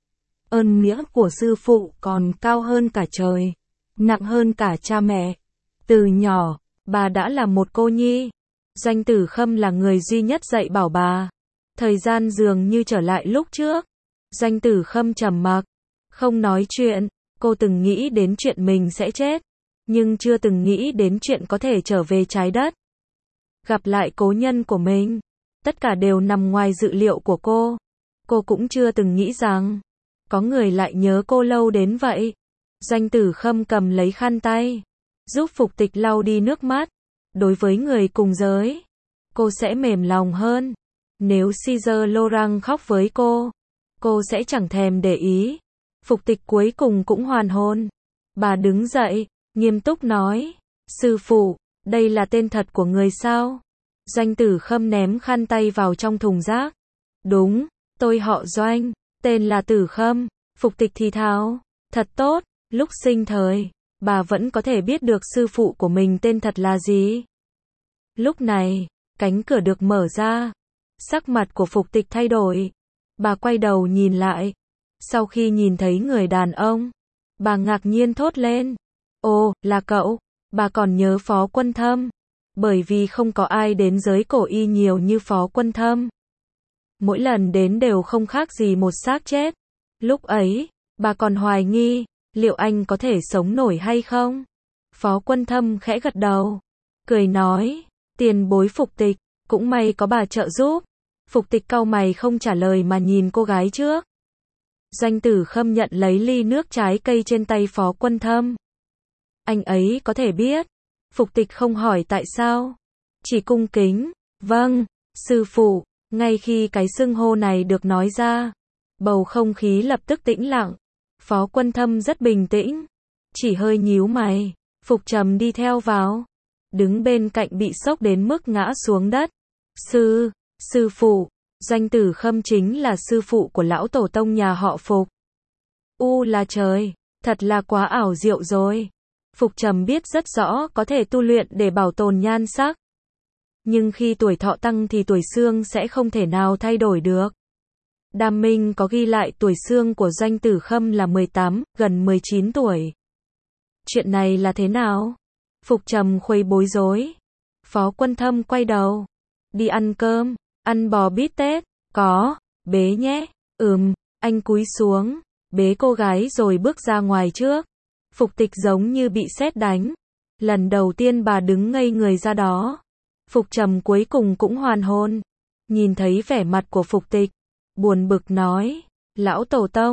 Ơn nghĩa của sư phụ còn cao hơn cả trời, nặng hơn cả cha mẹ. Từ nhỏ, bà đã là một cô nhi. Doanh Tử Khâm là người duy nhất dạy bảo bà. Thời gian dường như trở lại lúc trước. Doanh Tử Khâm trầm mặc, không nói chuyện. Cô từng nghĩ đến chuyện mình sẽ chết, nhưng chưa từng nghĩ đến chuyện có thể trở về trái đất, gặp lại cố nhân của mình. Tất cả đều nằm ngoài dự liệu của cô. Cô cũng chưa từng nghĩ rằng có người lại nhớ cô lâu đến vậy. Doanh Tử Khâm cầm lấy khăn tay, giúp Phục Tịch lau đi nước mắt. Đối với người cùng giới, cô sẽ mềm lòng hơn. Nếu Caesar Laurent khóc với cô, cô sẽ chẳng thèm để ý. Phục Tịch cuối cùng cũng hoàn hồn. Bà đứng dậy, nghiêm túc nói, sư phụ, đây là tên thật của người sao? Doanh Tử Khâm ném khăn tay vào trong thùng rác. Đúng, tôi họ Doanh, tên là Tử Khâm. Phục Tịch thì thào, thật tốt, lúc sinh thời, bà vẫn có thể biết được sư phụ của mình tên thật là gì. Lúc này, cánh cửa được mở ra. Sắc mặt của Phục Tịch thay đổi. Bà quay đầu nhìn lại. Sau khi nhìn thấy người đàn ông, bà ngạc nhiên thốt lên. Ồ, là cậu. Bà còn nhớ Phó Quân Thâm. Bởi vì không có ai đến giới cổ y nhiều như Phó Quân Thâm. Mỗi lần đến đều không khác gì một xác chết. Lúc ấy, bà còn hoài nghi, liệu anh có thể sống nổi hay không? Phó Quân Thâm khẽ gật đầu, cười nói, tiền bối Phục Tịch, cũng may có bà trợ giúp. Phục Tịch cau mày không trả lời mà nhìn cô gái trước. Doanh Tử Khâm nhận lấy ly nước trái cây trên tay Phó Quân Thâm. Anh ấy có thể biết. Phục Tịch không hỏi tại sao, chỉ cung kính, vâng, sư phụ. Ngay khi cái xưng hô này được nói ra, bầu không khí lập tức tĩnh lặng. Phó Quân Thâm rất bình tĩnh, chỉ hơi nhíu mày. Phục Trầm đi theo vào, đứng bên cạnh bị sốc đến mức ngã xuống đất. Sư, sư phụ, Doanh Tử Khâm chính là sư phụ của lão tổ tông nhà họ Phục. U là trời, thật là quá ảo diệu rồi. Phục Trầm biết rất rõ có thể tu luyện để bảo tồn nhan sắc. Nhưng khi tuổi thọ tăng thì tuổi xương sẽ không thể nào thay đổi được. Đàm Minh có ghi lại tuổi xương của Doanh Tử Khâm là mười tám, gần mười chín tuổi. Chuyện này là thế nào? Phục Trầm khuấy bối rối. Phó Quân Thâm quay đầu. Đi ăn cơm, ăn bò bít tết, có, bế nhé, ừm, anh cúi xuống, bế cô gái rồi bước ra ngoài trước. Phục Tịch giống như bị sét đánh. Lần đầu tiên bà đứng ngây người ra đó. Phục Trầm cuối cùng cũng hoàn hồn. Nhìn thấy vẻ mặt của Phục Tịch, buồn bực nói, lão tổ tông,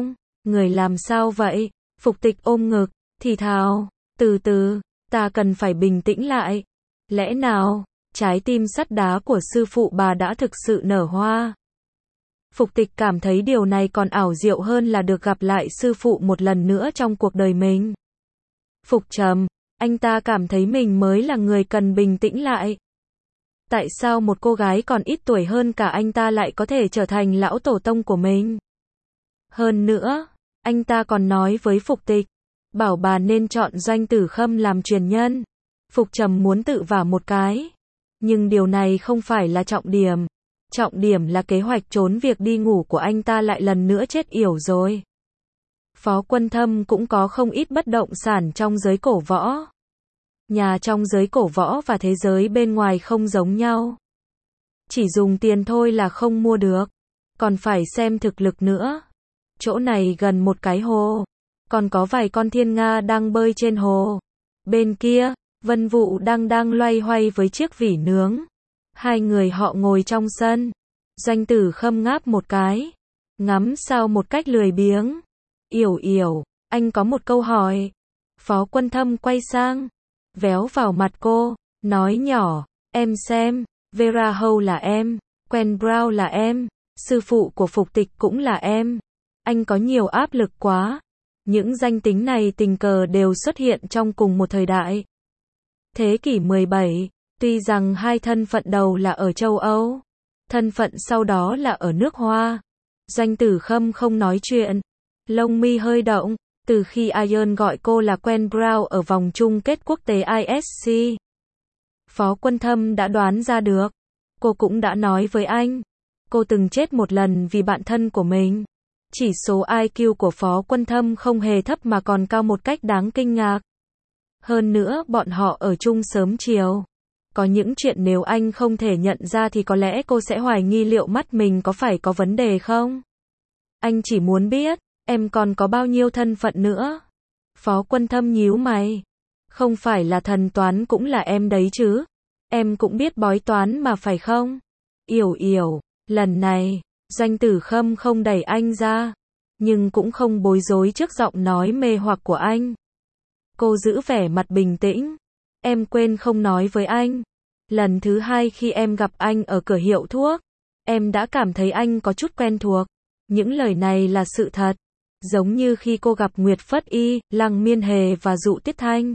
Người làm sao vậy? Phục Tịch ôm ngực, thì thào, từ từ, ta cần phải bình tĩnh lại. Lẽ nào, trái tim sắt đá của sư phụ bà đã thực sự nở hoa? Phục Tịch cảm thấy điều này còn ảo diệu hơn là được gặp lại sư phụ một lần nữa trong cuộc đời mình. Phục Trầm, anh ta cảm thấy mình mới là người cần bình tĩnh lại. Tại sao một cô gái còn ít tuổi hơn cả anh ta lại có thể trở thành lão tổ tông của mình? Hơn nữa, anh ta còn nói với Phục Tịch, bảo bà nên chọn Doanh Tử Khâm làm truyền nhân. Phục Trầm muốn tự vả một cái. Nhưng điều này không phải là trọng điểm. Trọng điểm là kế hoạch trốn việc đi ngủ của anh ta lại lần nữa chết yểu rồi. Phó Quân Thâm cũng có không ít bất động sản trong giới cổ võ. Nhà trong giới cổ võ và thế giới bên ngoài không giống nhau. Chỉ dùng tiền thôi là không mua được. Còn phải xem thực lực nữa. Chỗ này gần một cái hồ. Còn có vài con thiên nga đang bơi trên hồ. Bên kia, Vân Vũ đang đang loay hoay với chiếc vỉ nướng. Hai người họ ngồi trong sân. Doanh Tử Khâm ngáp một cái. Ngắm sao một cách lười biếng. Yểu Yểu, anh có một câu hỏi. Phó Quân Thâm quay sang. Véo vào mặt cô. Nói nhỏ, em xem. Vera Hou là em. Quen Brown là em. Sư phụ của Phục Tịch cũng là em. Anh có nhiều áp lực quá. Những danh tính này tình cờ đều xuất hiện trong cùng một thời đại. Thế kỷ mười bảy, tuy rằng hai thân phận đầu là ở châu Âu, thân phận sau đó là ở nước Hoa. Doanh Tử Khâm không nói chuyện, lông mi hơi động, từ khi Iron gọi cô là Quen Brown ở vòng chung kết quốc tế I S C. Phó Quân Thâm đã đoán ra được, cô cũng đã nói với anh, cô từng chết một lần vì bạn thân của mình. Chỉ số I Q của Phó Quân Thâm không hề thấp mà còn cao một cách đáng kinh ngạc. Hơn nữa bọn họ ở chung sớm chiều. Có những chuyện nếu anh không thể nhận ra thì có lẽ cô sẽ hoài nghi liệu mắt mình có phải có vấn đề không? Anh chỉ muốn biết, em còn có bao nhiêu thân phận nữa? Phó Quân Thâm nhíu mày. Không phải là thần toán cũng là em đấy chứ? Em cũng biết bói toán mà phải không? Yểu Yểu, lần này, Doanh Tử Khâm không đẩy anh ra, nhưng cũng không bối rối trước giọng nói mê hoặc của anh. Cô giữ vẻ mặt bình tĩnh. Em quên không nói với anh. Lần thứ hai khi em gặp anh ở cửa hiệu thuốc, em đã cảm thấy anh có chút quen thuộc. Những lời này là sự thật. Giống như khi cô gặp Nguyệt Phất Y, Lăng Miên Hề và Dụ Tiết Thanh.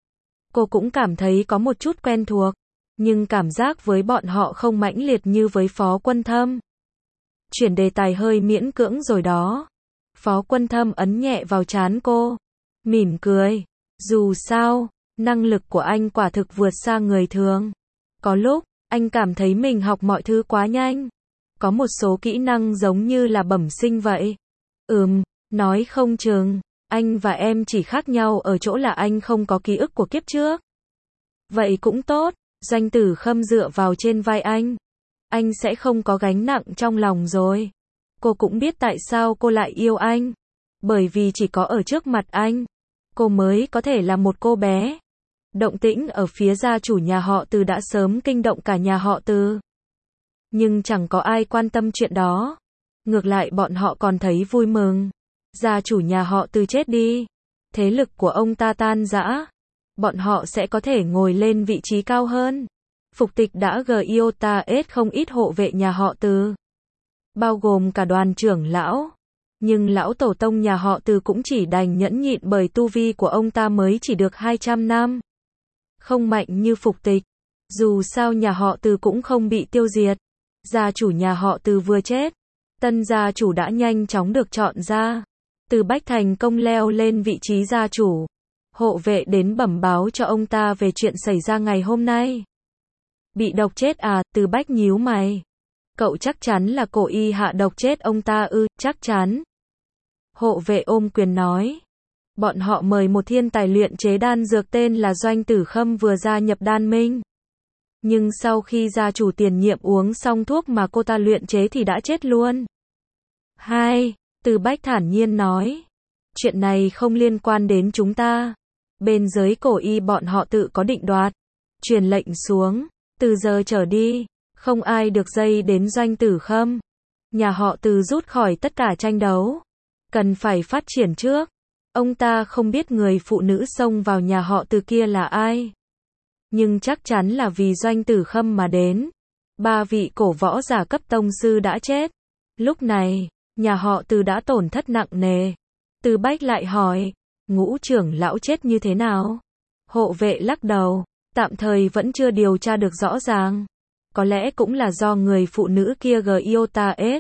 Cô cũng cảm thấy có một chút quen thuộc. Nhưng cảm giác với bọn họ không mãnh liệt như với Phó Quân Thâm. Chuyển đề tài hơi miễn cưỡng rồi đó. Phó Quân Thâm ấn nhẹ vào trán cô. Mỉm cười. Dù sao, năng lực của anh quả thực vượt xa người thường. Có lúc, anh cảm thấy mình học mọi thứ quá nhanh. Có một số kỹ năng giống như là bẩm sinh vậy. Ừm, nói không chừng, anh và em chỉ khác nhau ở chỗ là anh không có ký ức của kiếp trước. Vậy cũng tốt, Doanh Tử Khâm dựa vào trên vai anh. Anh sẽ không có gánh nặng trong lòng rồi. Cô cũng biết tại sao cô lại yêu anh. Bởi vì chỉ có ở trước mặt anh, cô mới có thể là một cô bé. Động tĩnh ở phía gia chủ nhà họ Từ đã sớm kinh động cả nhà họ Từ. Nhưng chẳng có ai quan tâm chuyện đó. Ngược lại bọn họ còn thấy vui mừng. Gia chủ nhà họ Từ chết đi. Thế lực của ông ta tan rã. Bọn họ sẽ có thể ngồi lên vị trí cao hơn. Phục Tịch đã gờ iota ết không ít hộ vệ nhà họ Từ. Bao gồm cả đoàn trưởng lão. Nhưng lão tổ tông nhà họ Từ cũng chỉ đành nhẫn nhịn bởi tu vi của ông ta mới chỉ được hai trăm năm. Không mạnh như Phục Tịch. Dù sao nhà họ Từ cũng không bị tiêu diệt. Gia chủ nhà họ Từ vừa chết. Tân gia chủ đã nhanh chóng được chọn ra. Từ Bách thành công leo lên vị trí gia chủ. Hộ vệ đến bẩm báo cho ông ta về chuyện xảy ra ngày hôm nay. Bị độc chết à? Từ Bách nhíu mày. Cậu chắc chắn là cổ y hạ độc chết ông ta ư? Chắc chắn. Hộ vệ ôm quyền nói. Bọn họ mời một thiên tài luyện chế đan dược tên là Doanh Tử Khâm vừa gia nhập đan minh. Nhưng sau khi gia chủ tiền nhiệm uống xong thuốc mà cô ta luyện chế thì đã chết luôn. Hai, Từ Bách thản nhiên nói. Chuyện này không liên quan đến chúng ta. Bên giới cổ y bọn họ tự có định đoạt. Truyền lệnh xuống. Từ giờ trở đi, không ai được dây đến Doanh Tử Khâm. Nhà họ Từ rút khỏi tất cả tranh đấu. cần phải phát triển trước. Ông ta không biết người phụ nữ xông vào nhà họ Từ kia là ai. Nhưng chắc chắn là vì Doanh Tử Khâm mà đến. Ba vị cổ võ giả cấp tông sư đã chết. Lúc này, nhà họ Từ đã tổn thất nặng nề. Từ Bách lại hỏi, Ngũ trưởng lão chết như thế nào? Hộ vệ lắc đầu, tạm thời vẫn chưa điều tra được rõ ràng. Có lẽ cũng là do người phụ nữ kia Giota-S.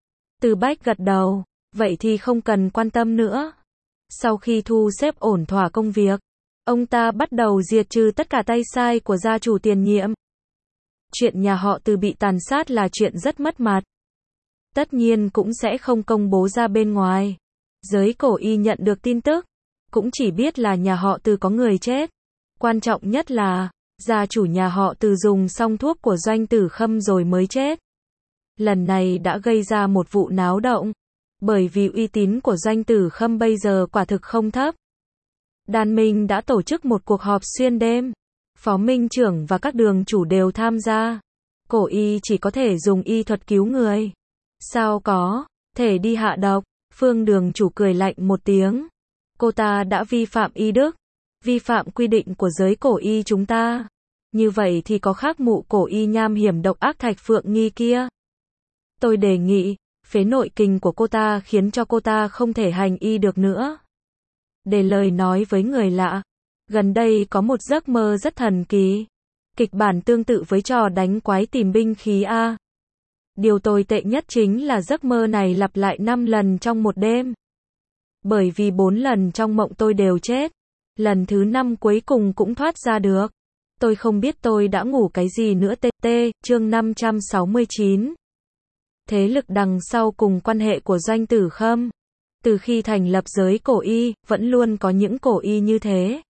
Từ Bách gật đầu, vậy thì không cần quan tâm nữa. Sau khi thu xếp ổn thỏa công việc, ông ta bắt đầu diệt trừ tất cả tay sai của gia chủ tiền nhiệm. Chuyện nhà họ Từ bị tàn sát là chuyện rất mất mặt. Tất nhiên cũng sẽ không công bố ra bên ngoài. Giới cổ y nhận được tin tức, cũng chỉ biết là nhà họ Từ có người chết. Quan trọng nhất là, gia chủ nhà họ Từ dùng xong thuốc của Doanh Tử Khâm rồi mới chết. Lần này đã gây ra một vụ náo động, bởi vì uy tín của Doanh Tử Khâm bây giờ quả thực không thấp. Đan Minh đã tổ chức một cuộc họp xuyên đêm. Phó Minh trưởng và các đường chủ đều tham gia. Cổ y chỉ có thể dùng y thuật cứu người. Sao có thể đi hạ độc? Phương đường chủ cười lạnh một tiếng. Cô ta đã vi phạm y đức, vi phạm quy định của giới cổ y chúng ta. Như vậy thì có khác mụ cổ y nham hiểm độc ác Thạch Phượng Nghi kia. Tôi đề nghị, phế nội kình của cô ta khiến cho cô ta không thể hành y được nữa. Để lời nói với người lạ. Gần đây có một giấc mơ rất thần kỳ. Kịch bản tương tự với trò đánh quái tìm binh khí A. Điều tồi tệ nhất chính là giấc mơ này lặp lại năm lần trong một đêm. Bởi vì bốn lần trong mộng tôi đều chết. Lần thứ năm cuối cùng cũng thoát ra được. Tôi không biết tôi đã ngủ cái gì nữa. tê tê, chương năm trăm sáu mươi chín. Thế lực đằng sau cùng quan hệ của Doanh Tử Khâm. Từ khi thành lập giới cổ y, vẫn luôn có những cổ y như thế.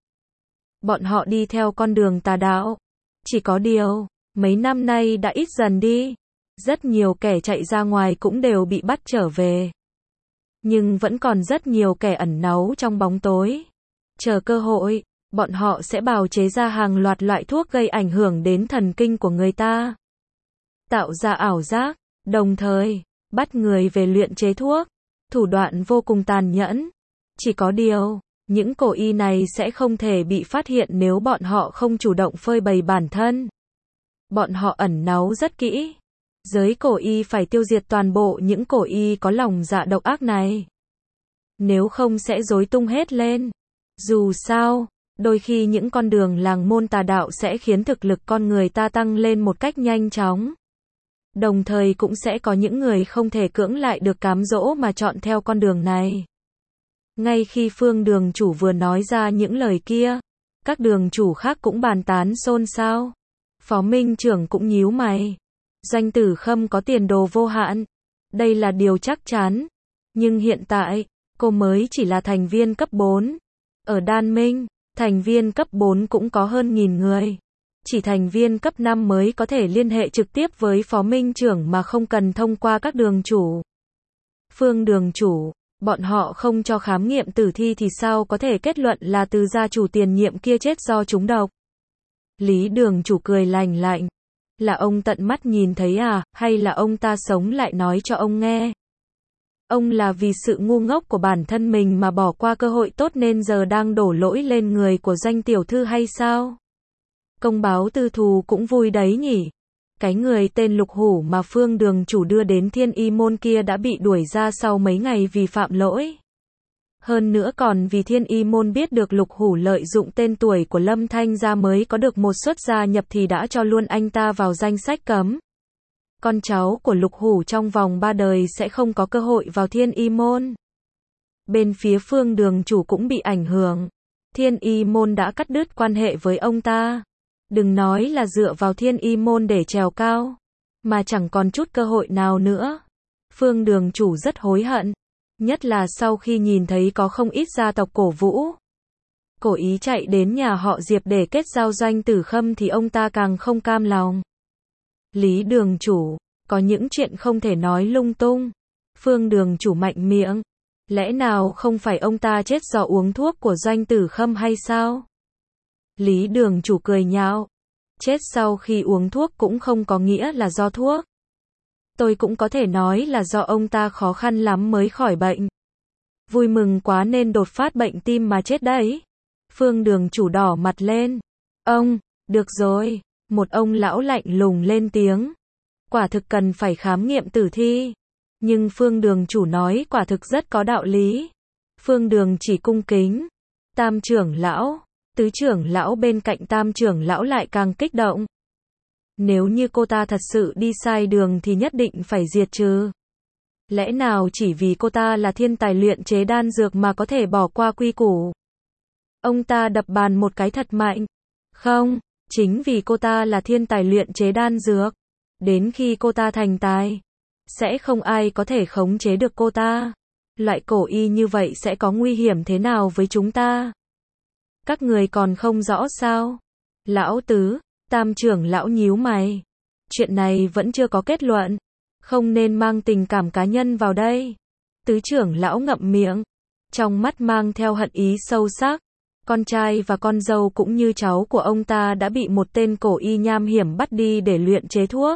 Bọn họ đi theo con đường tà đạo. Chỉ có điều, mấy năm nay đã ít dần đi. Rất nhiều kẻ chạy ra ngoài cũng đều bị bắt trở về. Nhưng vẫn còn rất nhiều kẻ ẩn náu trong bóng tối. Chờ cơ hội, bọn họ sẽ bào chế ra hàng loạt loại thuốc gây ảnh hưởng đến thần kinh của người ta. Tạo ra ảo giác, đồng thời, bắt người về luyện chế thuốc. Thủ đoạn vô cùng tàn nhẫn. Chỉ có điều, những cổ y này sẽ không thể bị phát hiện nếu bọn họ không chủ động phơi bày bản thân. Bọn họ ẩn náu rất kỹ. Giới cổ y phải tiêu diệt toàn bộ những cổ y có lòng dạ độc ác này. Nếu không sẽ rối tung hết lên. Dù sao, đôi khi những con đường làng môn tà đạo sẽ khiến thực lực con người ta tăng lên một cách nhanh chóng. Đồng thời cũng sẽ có những người không thể cưỡng lại được cám dỗ mà chọn theo con đường này. Ngay khi Phương đường chủ vừa nói ra những lời kia, các đường chủ khác cũng bàn tán xôn xao. Phó Minh trưởng cũng nhíu mày. Doanh Tử Khâm có tiền đồ vô hạn. Đây là điều chắc chắn. Nhưng hiện tại, cô mới chỉ là thành viên cấp bốn. Ở Đan Minh, thành viên cấp bốn cũng có hơn nghìn người. Chỉ thành viên cấp năm mới có thể liên hệ trực tiếp với Phó Minh trưởng mà không cần thông qua các đường chủ. Phương đường chủ, bọn họ không cho khám nghiệm tử thi thì sao có thể kết luận là từ gia chủ tiền nhiệm kia chết do trúng độc? Lý đường chủ cười lành lạnh. Là ông tận mắt nhìn thấy à, hay là ông ta sống lại nói cho ông nghe? Ông là vì sự ngu ngốc của bản thân mình mà bỏ qua cơ hội tốt nên giờ đang đổ lỗi lên người của Doanh tiểu thư hay sao? Công báo tư thù cũng vui đấy nhỉ. Cái người tên Lục Hủ mà Phương đường chủ đưa đến Thiên Y môn kia đã bị đuổi ra sau mấy ngày vì phạm lỗi. Hơn nữa còn vì Thiên Y môn biết được Lục Hủ lợi dụng tên tuổi của Lâm Thanh gia mới có được một suất gia nhập thì đã cho luôn anh ta vào danh sách cấm. Con cháu của Lục Hủ trong vòng ba đời sẽ không có cơ hội vào Thiên Y môn. Bên phía Phương đường chủ cũng bị ảnh hưởng. Thiên Y môn đã cắt đứt quan hệ với ông ta. Đừng nói là dựa vào Thiên Y môn để trèo cao, mà chẳng còn chút cơ hội nào nữa. Phương đường chủ rất hối hận. Nhất là sau khi nhìn thấy có không ít gia tộc cổ vũ cổ ý chạy đến nhà họ Diệp để kết giao Doanh Tử Khâm thì ông ta càng không cam lòng. Lý đường chủ, có những chuyện không thể nói lung tung. Phương đường chủ mạnh miệng. Lẽ nào không phải ông ta chết do uống thuốc của Doanh Tử Khâm hay sao? Lý đường chủ cười nhạo. Chết sau khi uống thuốc cũng không có nghĩa là do thuốc. Tôi cũng có thể nói là do ông ta khó khăn lắm mới khỏi bệnh. Vui mừng quá nên đột phát bệnh tim mà chết đấy. Phương Đường Chủ đỏ mặt lên. Ông, được rồi. Một ông lão lạnh lùng lên tiếng. Quả thực cần phải khám nghiệm tử thi. Nhưng Phương Đường Chủ nói quả thực rất có đạo lý. Phương Đường chỉ cung kính. Tam trưởng lão, tứ trưởng lão bên cạnh tam trưởng lão lại càng kích động. Nếu như cô ta thật sự đi sai đường thì nhất định phải diệt trừ. Lẽ nào chỉ vì cô ta là thiên tài luyện chế đan dược mà có thể bỏ qua quy củ? Ông ta đập bàn một cái thật mạnh. Không, chính vì cô ta là thiên tài luyện chế đan dược. Đến khi cô ta thành tài, sẽ không ai có thể khống chế được cô ta. Loại cổ y như vậy sẽ có nguy hiểm thế nào với chúng ta? Các người còn không rõ sao? Lão tứ, tam trưởng lão nhíu mày. Chuyện này vẫn chưa có kết luận. Không nên mang tình cảm cá nhân vào đây. Tứ trưởng lão ngậm miệng. Trong mắt mang theo hận ý sâu sắc. Con trai và con dâu cũng như cháu của ông ta đã bị một tên cổ y nham hiểm bắt đi để luyện chế thuốc.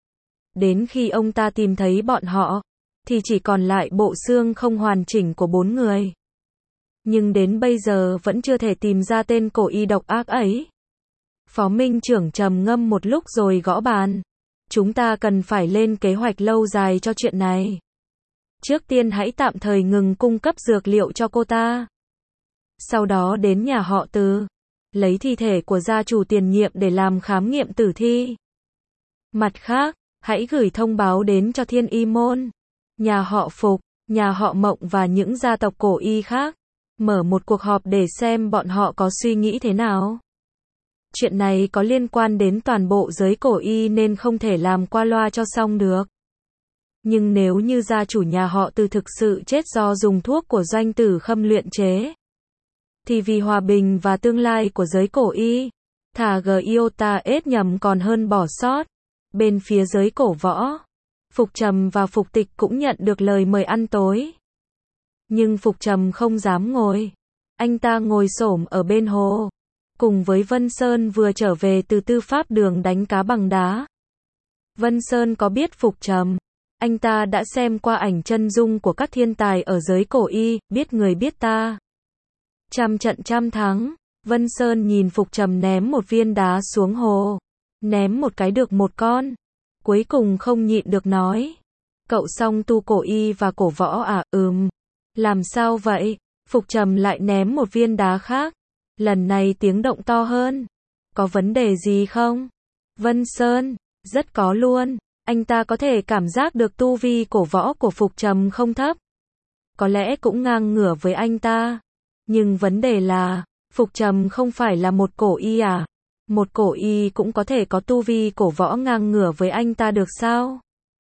Đến khi ông ta tìm thấy bọn họ, thì chỉ còn lại bộ xương không hoàn chỉnh của bốn người. Nhưng đến bây giờ vẫn chưa thể tìm ra tên cổ y độc ác ấy. Phó Minh trưởng trầm ngâm một lúc rồi gõ bàn. Chúng ta cần phải lên kế hoạch lâu dài cho chuyện này. Trước tiên hãy tạm thời ngừng cung cấp dược liệu cho cô ta. Sau đó đến nhà họ Từ, lấy thi thể của gia chủ tiền nhiệm để làm khám nghiệm tử thi. Mặt khác, hãy gửi thông báo đến cho Thiên Y Môn, nhà họ Phục, nhà họ Mộng và những gia tộc cổ y khác. Mở một cuộc họp để xem bọn họ có suy nghĩ thế nào. Chuyện này có liên quan đến toàn bộ giới cổ y nên không thể làm qua loa cho xong được. Nhưng nếu như gia chủ nhà họ Từ thực sự chết do dùng thuốc của Doanh Tử Khâm luyện chế, thì vì hòa bình và tương lai của giới cổ y, thà giota ết nhầm còn hơn bỏ sót. Bên phía giới cổ võ, Phục Trầm và Phục Tịch cũng nhận được lời mời ăn tối. Nhưng Phục Trầm không dám ngồi. Anh ta ngồi xổm ở bên hồ, cùng với Vân Sơn vừa trở về từ tư pháp đường đánh cá bằng đá. Vân Sơn có biết Phục Trầm. Anh ta đã xem qua ảnh chân dung của các thiên tài ở giới cổ y, biết người biết ta. Trăm trận trăm thắng. Vân Sơn nhìn Phục Trầm ném một viên đá xuống hồ. Ném một cái được một con. Cuối cùng không nhịn được nói. Cậu song tu cổ y và cổ võ à? Ừm. Làm sao vậy? Phục Trầm lại ném một viên đá khác. Lần này tiếng động to hơn. Có vấn đề gì không? Vân Sơn, rất có luôn. Anh ta có thể cảm giác được tu vi cổ võ của Phục Trầm không thấp. Có lẽ cũng ngang ngửa với anh ta. Nhưng vấn đề là, Phục Trầm không phải là một cổ y à? Một cổ y cũng có thể có tu vi cổ võ ngang ngửa với anh ta được sao?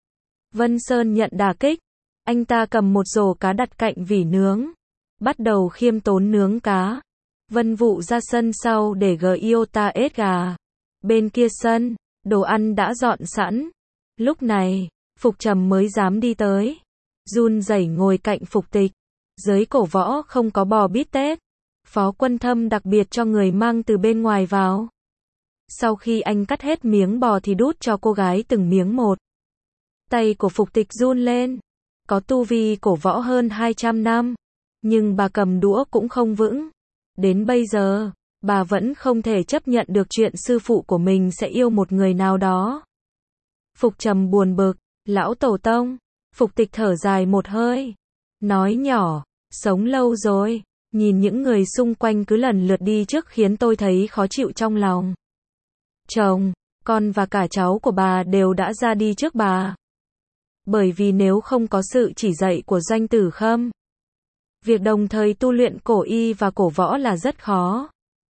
Vân Sơn nhận đả kích. Anh ta cầm một rổ cá đặt cạnh vỉ nướng. Bắt đầu khiêm tốn nướng cá. Vân Vụ ra sân sau để giota ết gà. Bên kia sân, đồ ăn đã dọn sẵn. Lúc này, Phục Trầm mới dám đi tới. Run rẩy ngồi cạnh Phục Tịch. Giới cổ võ không có bò bít tết. Phó Quân Thâm đặc biệt cho người mang từ bên ngoài vào. Sau khi anh cắt hết miếng bò thì đút cho cô gái từng miếng một. Tay của Phục Tịch run lên. Có tu vi cổ võ hơn hai trăm năm. Nhưng bà cầm đũa cũng không vững. Đến bây giờ, bà vẫn không thể chấp nhận được chuyện sư phụ của mình sẽ yêu một người nào đó. Phục Trầm buồn bực. Lão Tổ Tông. Phục Tịch thở dài một hơi. Nói nhỏ. Sống lâu rồi. Nhìn những người xung quanh cứ lần lượt đi trước khiến tôi thấy khó chịu trong lòng. Chồng, con và cả cháu của bà đều đã ra đi trước bà. Bởi vì nếu không có sự chỉ dạy của Doanh Tử Khâm, việc đồng thời tu luyện cổ y và cổ võ là rất khó.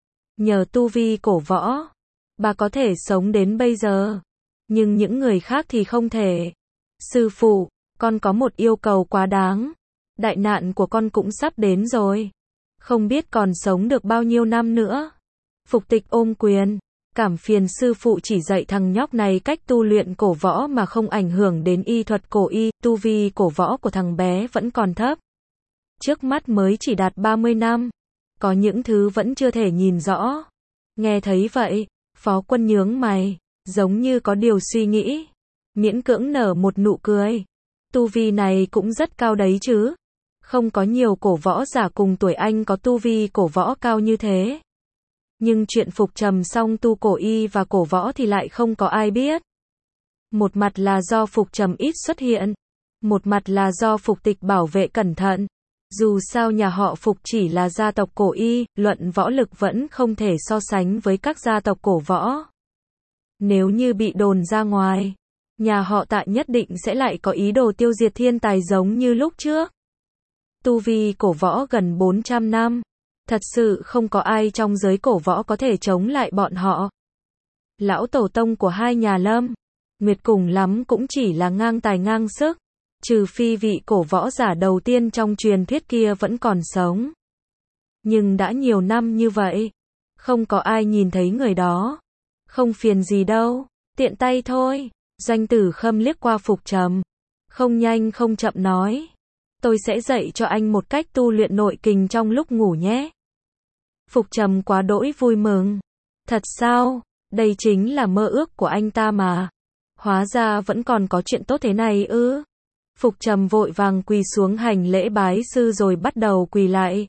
Nhờ tu vi cổ võ, bà có thể sống đến bây giờ. Nhưng những người khác thì không thể. Sư phụ, con có một yêu cầu quá đáng. Đại nạn của con cũng sắp đến rồi. Không biết còn sống được bao nhiêu năm nữa. Phục Tịch ôm quyền. Cảm phiền sư phụ chỉ dạy thằng nhóc này cách tu luyện cổ võ mà không ảnh hưởng đến y thuật cổ y. Tu vi cổ võ của thằng bé vẫn còn thấp. Trước mắt mới chỉ đạt ba mươi năm. Có những thứ vẫn chưa thể nhìn rõ. Nghe thấy vậy, Phó Quân nhướng mày, giống như có điều suy nghĩ. Miễn cưỡng nở một nụ cười. Tu vi này cũng rất cao đấy chứ. Không có nhiều cổ võ giả cùng tuổi anh có tu vi cổ võ cao như thế. Nhưng chuyện Phục Trầm song tu cổ y và cổ võ thì lại không có ai biết. Một mặt là do Phục Trầm ít xuất hiện, một mặt là do Phục Tịch bảo vệ cẩn thận. Dù sao nhà họ Phục chỉ là gia tộc cổ y, luận võ lực vẫn không thể so sánh với các gia tộc cổ võ. Nếu như bị đồn ra ngoài, nhà họ Tạ nhất định sẽ lại có ý đồ tiêu diệt thiên tài giống như lúc trước. Tu vi cổ võ gần bốn trăm năm, thật sự không có ai trong giới cổ võ có thể chống lại bọn họ. Lão tổ tông của hai nhà Lâm, Nguyệt cùng lắm cũng chỉ là ngang tài ngang sức, trừ phi vị cổ võ giả đầu tiên trong truyền thuyết kia vẫn còn sống. Nhưng đã nhiều năm như vậy, không có ai nhìn thấy người đó. Không phiền gì đâu, tiện tay thôi. Doanh Tử Khâm liếc qua Phục Trầm, không nhanh không chậm nói, tôi sẽ dạy cho anh một cách tu luyện nội kình trong lúc ngủ nhé. Phục Trầm quá đỗi vui mừng. Thật sao? Đây chính là mơ ước của anh ta mà. Hóa ra vẫn còn có chuyện tốt thế này ư? Phục Trầm vội vàng quỳ xuống hành lễ bái sư rồi bắt đầu quỳ lại.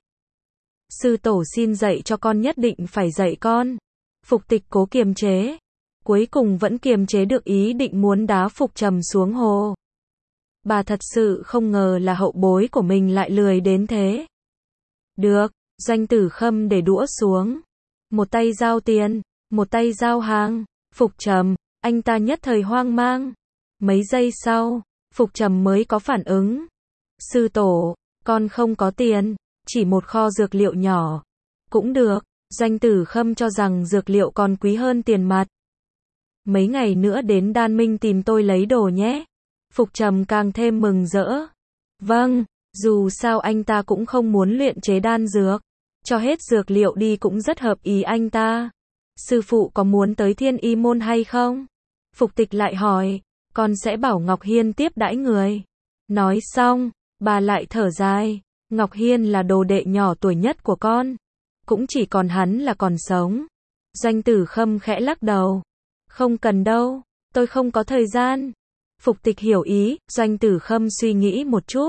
Sư tổ xin dạy cho con, nhất định phải dạy con. Phục Tịch cố kiềm chế, cuối cùng vẫn kiềm chế được ý định muốn đá Phục Trầm xuống hồ. Bà thật sự không ngờ là hậu bối của mình lại lười đến thế. Được, Doanh Tử Khâm để đũa xuống. Một tay giao tiền, một tay giao hàng. Phục Trầm, anh ta nhất thời hoang mang. Mấy giây sau, Phục Trầm mới có phản ứng. Sư tổ, con không có tiền, chỉ một kho dược liệu nhỏ. Cũng được, Doanh Tử Khâm cho rằng dược liệu còn quý hơn tiền mặt. Mấy ngày nữa đến Đan Minh tìm tôi lấy đồ nhé. Phục Trầm càng thêm mừng rỡ. Vâng, dù sao anh ta cũng không muốn luyện chế đan dược. Cho hết dược liệu đi cũng rất hợp ý anh ta. Sư phụ có muốn tới Thiên Y môn hay không? Phục Tịch lại hỏi, con sẽ bảo Ngọc Hiên tiếp đãi người. Nói xong, bà lại thở dài, Ngọc Hiên là đồ đệ nhỏ tuổi nhất của con. Cũng chỉ còn hắn là còn sống. Doanh Tử Khâm khẽ lắc đầu. Không cần đâu, tôi không có thời gian. Phục Tịch hiểu ý, Doanh Tử Khâm suy nghĩ một chút.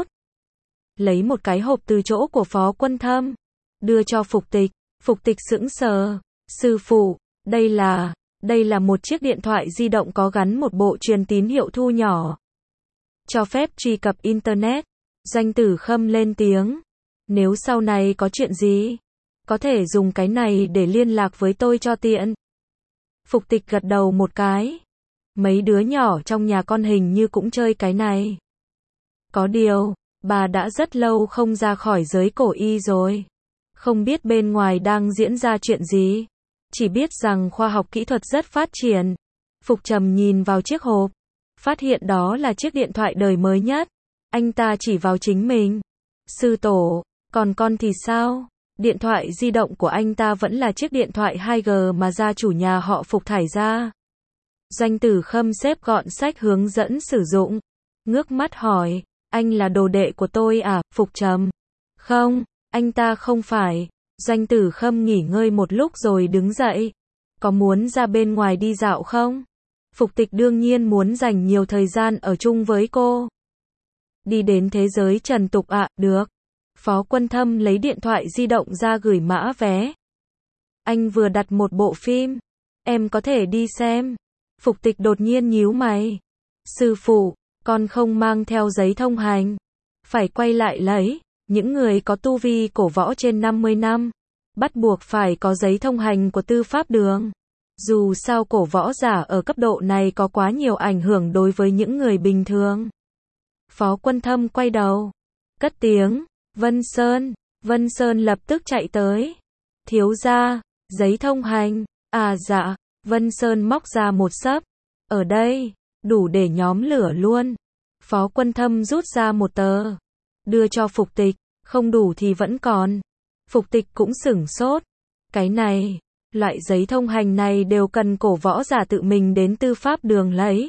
Lấy một cái hộp từ chỗ của Phó Quân Thâm, đưa cho Phục Tịch. Phục Tịch sững sờ. Sư phụ, đây là, đây là một chiếc điện thoại di động có gắn một bộ truyền tín hiệu thu nhỏ. Cho phép truy cập Internet. Doanh Tử Khâm lên tiếng. Nếu sau này có chuyện gì, có thể dùng cái này để liên lạc với tôi cho tiện. Phục Tịch gật đầu một cái. Mấy đứa nhỏ trong nhà con hình như cũng chơi cái này. Có điều, bà đã rất lâu không ra khỏi giới cổ y rồi. Không biết bên ngoài đang diễn ra chuyện gì. Chỉ biết rằng khoa học kỹ thuật rất phát triển. Phục Trầm nhìn vào chiếc hộp, phát hiện đó là chiếc điện thoại đời mới nhất. Anh ta chỉ vào chính mình. Sư tổ, còn con thì sao? Điện thoại di động của anh ta vẫn là chiếc điện thoại hai G mà gia chủ nhà họ Phục thải ra. Doanh Tử Khâm xếp gọn sách hướng dẫn sử dụng. Ngước mắt hỏi, anh là đồ đệ của tôi à? Phục Trầm. Không, anh ta không phải. Doanh Tử Khâm nghỉ ngơi một lúc rồi đứng dậy. Có muốn ra bên ngoài đi dạo không? Phục Tịch đương nhiên muốn dành nhiều thời gian ở chung với cô. Đi đến thế giới trần tục ạ, à? Được. Phó Quân Thâm lấy điện thoại di động ra gửi mã vé. Anh vừa đặt một bộ phim. Em có thể đi xem. Phục Tịch đột nhiên nhíu mày. Sư phụ, con không mang theo giấy thông hành. Phải quay lại lấy. Những người có tu vi cổ võ trên năm mươi năm, bắt buộc phải có giấy thông hành của tư pháp đường. Dù sao cổ võ giả ở cấp độ này có quá nhiều ảnh hưởng đối với những người bình thường. Phó Quân Thâm quay đầu, cất tiếng, Vân Sơn. Vân Sơn lập tức chạy tới. Thiếu gia, giấy thông hành. À dạ. Vân Sơn móc ra một xấp. Ở đây, đủ để nhóm lửa luôn. Phó Quân Thâm rút ra một tờ, đưa cho Phục Tịch. Không đủ thì vẫn còn. Phục Tịch cũng sửng sốt. Cái này, loại giấy thông hành này đều cần cổ võ giả tự mình đến tư pháp đường lấy.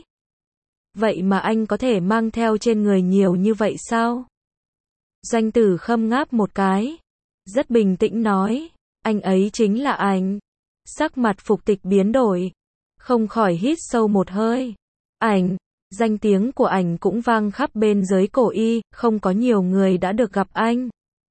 Vậy mà anh có thể mang theo trên người nhiều như vậy sao? Doanh Tử Khâm ngáp một cái, rất bình tĩnh nói, anh ấy chính là ảnh. Sắc mặt Phục Tịch biến đổi, không khỏi hít sâu một hơi. Ảnh, Danh tiếng của ảnh cũng vang khắp bên giới cổ y, không có nhiều người đã được gặp anh.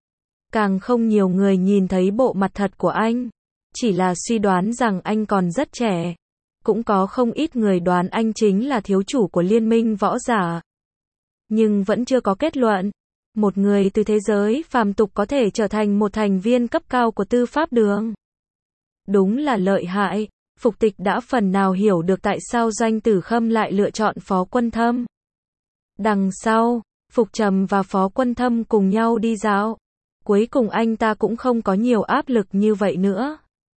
Càng không nhiều người nhìn thấy bộ mặt thật của anh. Chỉ là suy đoán rằng anh còn rất trẻ. Cũng có không ít người đoán anh chính là thiếu chủ của liên minh võ giả. Nhưng vẫn chưa có kết luận. Một người từ thế giới phàm tục có thể trở thành một thành viên cấp cao của tư pháp đường. Đúng là lợi hại. Phục Tịch đã phần nào hiểu được tại sao Doanh Tử Khâm lại lựa chọn Phó Quân Thâm. Đằng sau, Phục Trầm và Phó Quân Thâm cùng nhau đi dạo. Cuối cùng anh ta cũng không có nhiều áp lực như vậy nữa.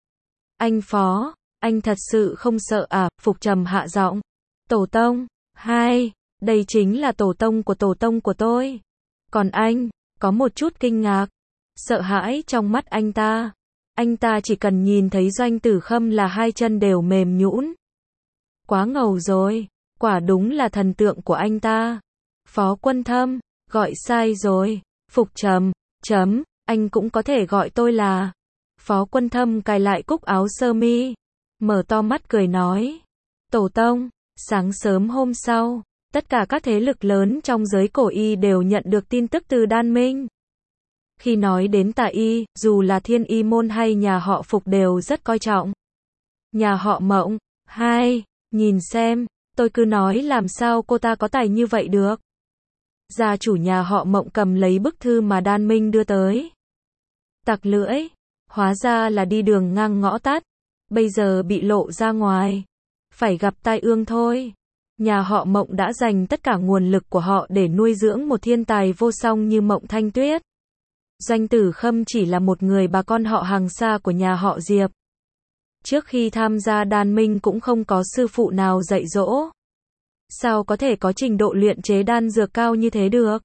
Anh Phó, anh thật sự không sợ à? Phục Trầm hạ giọng. Tổ tông, hai, đây chính là tổ tông của tổ tông của tôi. Còn anh, có một chút kinh ngạc, sợ hãi trong mắt anh ta. Anh ta chỉ cần nhìn thấy Doanh Tử Khâm là hai chân đều mềm nhũn. Quá ngầu rồi, quả đúng là thần tượng của anh ta. Phó Quân Thâm, gọi sai rồi. Phục Trầm, chấm, anh cũng có thể gọi tôi là. Phó Quân Thâm cài lại cúc áo sơ mi, mở to mắt cười nói. Tổ tông, sáng sớm hôm sau, tất cả các thế lực lớn trong giới cổ y đều nhận được tin tức từ Đan Minh. Khi nói đến Tà Y, dù là Thiên Y môn hay nhà họ Phục đều rất coi trọng. Nhà họ Mộng, hai, nhìn xem, tôi cứ nói làm sao cô ta có tài như vậy được. Gia chủ nhà họ Mộng cầm lấy bức thư mà Đan Minh đưa tới. Tặc lưỡi, hóa ra là đi đường ngang ngõ tắt, bây giờ bị lộ ra ngoài. Phải gặp tai ương thôi. Nhà họ Mộng đã dành tất cả nguồn lực của họ để nuôi dưỡng một thiên tài vô song như Mộng Thanh Tuyết. Doanh Tử Khâm chỉ là một người bà con họ hàng xa của nhà họ Diệp. Trước khi tham gia Đan Minh cũng không có sư phụ nào dạy dỗ. Sao có thể có trình độ luyện chế đan dược cao như thế được?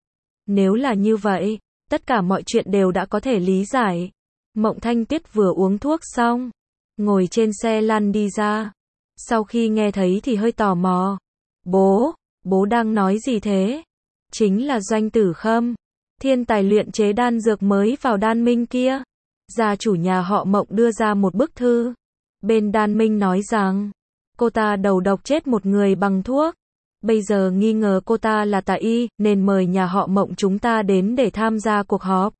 Nếu là như vậy, tất cả mọi chuyện đều đã có thể lý giải. Mộng Thanh Tuyết vừa uống thuốc xong, ngồi trên xe lăn đi ra. Sau khi nghe thấy thì hơi tò mò. Bố, bố đang nói gì thế? Chính là Doanh Tử Khâm, thiên tài luyện chế đan dược mới vào Đan Minh kia. Gia chủ nhà họ Mộng đưa ra một bức thư. Bên Đan Minh nói rằng, cô ta đầu độc chết một người bằng thuốc. Bây giờ nghi ngờ cô ta là tà y, nên mời nhà họ Mộng chúng ta đến để tham gia cuộc họp.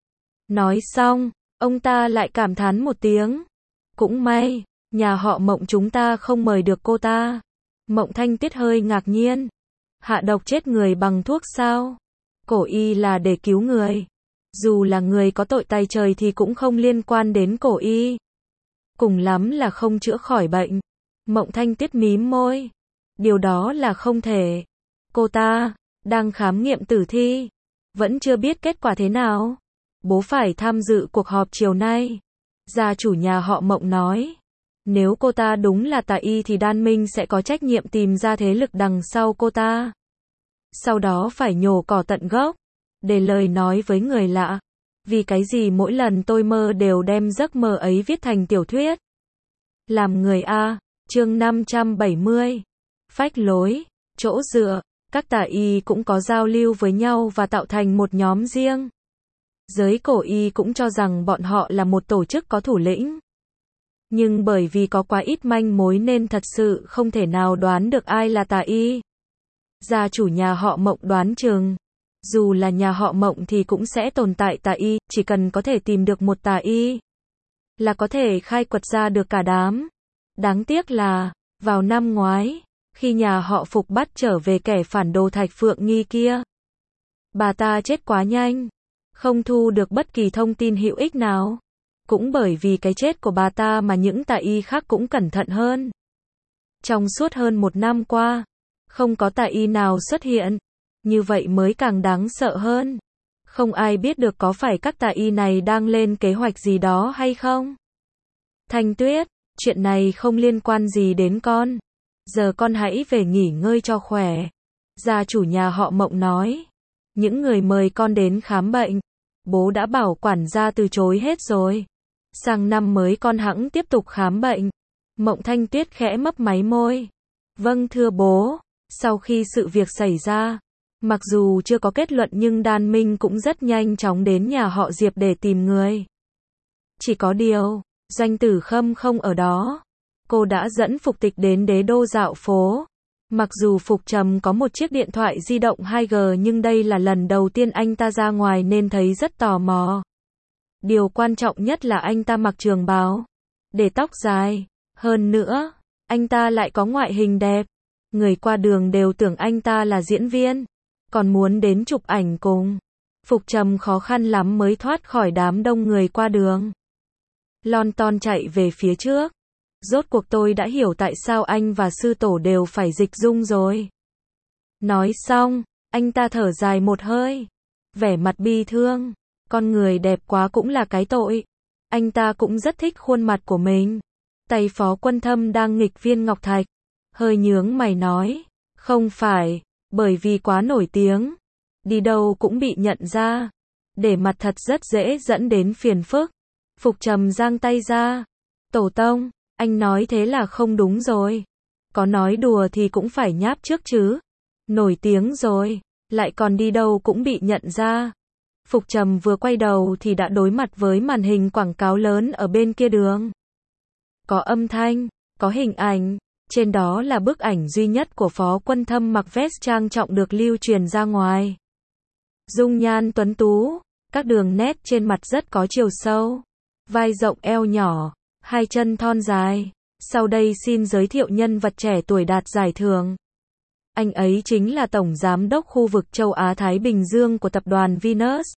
Nói xong, ông ta lại cảm thán một tiếng. Cũng may, nhà họ Mộng chúng ta không mời được cô ta. Mộng Thanh Tuyết hơi ngạc nhiên. Hạ độc chết người bằng thuốc sao? Cổ y là để cứu người. Dù là người có tội tay trời thì cũng không liên quan đến cổ y. Cùng lắm là không chữa khỏi bệnh. Mộng Thanh Tuyết mím môi. Điều đó là không thể. Cô ta đang khám nghiệm tử thi, vẫn chưa biết kết quả thế nào. Bố phải tham dự cuộc họp chiều nay. Gia chủ nhà họ Mộng nói. Nếu cô ta đúng là tà y thì Đan Minh sẽ có trách nhiệm tìm ra thế lực đằng sau cô ta. Sau đó phải nhổ cỏ tận gốc, để lời nói với người lạ. Vì cái gì mỗi lần tôi mơ đều đem giấc mơ ấy viết thành tiểu thuyết. Làm người A, chương năm trăm bảy mươi. Phách lối, chỗ dựa, các tà y cũng có giao lưu với nhau và tạo thành một nhóm riêng. Giới cổ y cũng cho rằng bọn họ là một tổ chức có thủ lĩnh. Nhưng bởi vì có quá ít manh mối nên thật sự không thể nào đoán được ai là tà y. Gia chủ nhà họ Mộng đoán chừng, dù là nhà họ Mộng thì cũng sẽ tồn tại tà y, chỉ cần có thể tìm được một tà y, là có thể khai quật ra được cả đám. Đáng tiếc là, vào năm ngoái, khi nhà họ Phục bắt trở về kẻ phản đồ Thạch Phượng Nghi kia, bà ta chết quá nhanh, không thu được bất kỳ thông tin hữu ích nào. Cũng bởi vì cái chết của bà ta mà những tà y khác cũng cẩn thận hơn. Trong suốt hơn một năm qua, không có tà y nào xuất hiện, như vậy mới càng đáng sợ hơn. Không ai biết được có phải các tà y này đang lên kế hoạch gì đó hay không. Thanh Tuyết, chuyện này không liên quan gì đến con. Giờ con hãy về nghỉ ngơi cho khỏe. Gia chủ nhà họ Mộng nói. Những người mời con đến khám bệnh, bố đã bảo quản gia từ chối hết rồi. Sang năm mới con hẵng tiếp tục khám bệnh. Mộng Thanh Tuyết khẽ mấp máy môi. Vâng thưa bố. Sau khi sự việc xảy ra, mặc dù chưa có kết luận nhưng Đan Minh cũng rất nhanh chóng đến nhà họ Diệp để tìm người. Chỉ có điều, Doanh Tử Khâm không ở đó. Cô đã dẫn Phục Tịch đến đế đô dạo phố. Mặc dù Phục Trầm có một chiếc điện thoại di động hai G nhưng đây là lần đầu tiên anh ta ra ngoài nên thấy rất tò mò. Điều quan trọng nhất là anh ta mặc trường bào, để tóc dài. Hơn nữa, anh ta lại có ngoại hình đẹp. Người qua đường đều tưởng anh ta là diễn viên, còn muốn đến chụp ảnh cùng. Phục Trầm khó khăn lắm mới thoát khỏi đám đông người qua đường. Lon ton chạy về phía trước. Rốt cuộc tôi đã hiểu tại sao anh và sư tổ đều phải dịch dung rồi. Nói xong, anh ta thở dài một hơi. Vẻ mặt bi thương. Con người đẹp quá cũng là cái tội. Anh ta cũng rất thích khuôn mặt của mình. Tay Phó Quân Thâm đang nghịch viên ngọc thạch. Hơi nhướng mày nói. Không phải, bởi vì quá nổi tiếng. Đi đâu cũng bị nhận ra. Để mặt thật rất dễ dẫn đến phiền phức. Phục Trầm giang tay ra. Tổ tông, anh nói thế là không đúng rồi. Có nói đùa thì cũng phải nháp trước chứ. Nổi tiếng rồi, lại còn đi đâu cũng bị nhận ra. Phục Trầm vừa quay đầu thì đã đối mặt với màn hình quảng cáo lớn ở bên kia đường. Có âm thanh, có hình ảnh. Trên đó là bức ảnh duy nhất của Phó Quân Thâm mặc vest trang trọng được lưu truyền ra ngoài. Dung nhan tuấn tú, các đường nét trên mặt rất có chiều sâu. Vai rộng eo nhỏ, hai chân thon dài. Sau đây xin giới thiệu nhân vật trẻ tuổi đạt giải thưởng. Anh ấy chính là Tổng Giám đốc khu vực châu Á-Thái Bình Dương của tập đoàn Venus.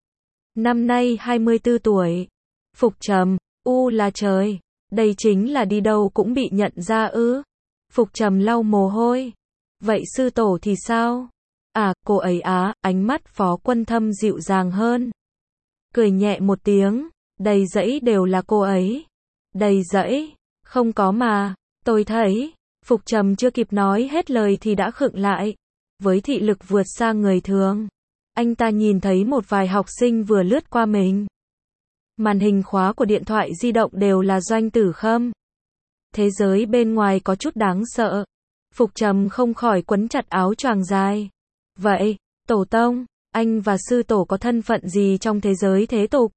Năm nay hai mươi tư tuổi. Phục Trầm, u là trời. Đây chính là đi đâu cũng bị nhận ra ư. Phục Trầm lau mồ hôi. Vậy sư tổ thì sao? À, cô ấy á, ánh mắt Phó Quân Thâm dịu dàng hơn. Cười nhẹ một tiếng, đầy dãy đều là cô ấy. Đầy dãy, không có mà, tôi thấy. Phục Trầm chưa kịp nói hết lời thì đã khựng lại. Với thị lực vượt xa người thường, anh ta nhìn thấy một vài học sinh vừa lướt qua mình. Màn hình khóa của điện thoại di động đều là Doanh Tử Khâm. Thế giới bên ngoài có chút đáng sợ. Phục Trầm không khỏi quấn chặt áo choàng dài. Vậy, tổ tông, anh và sư tổ có thân phận gì trong thế giới thế tục?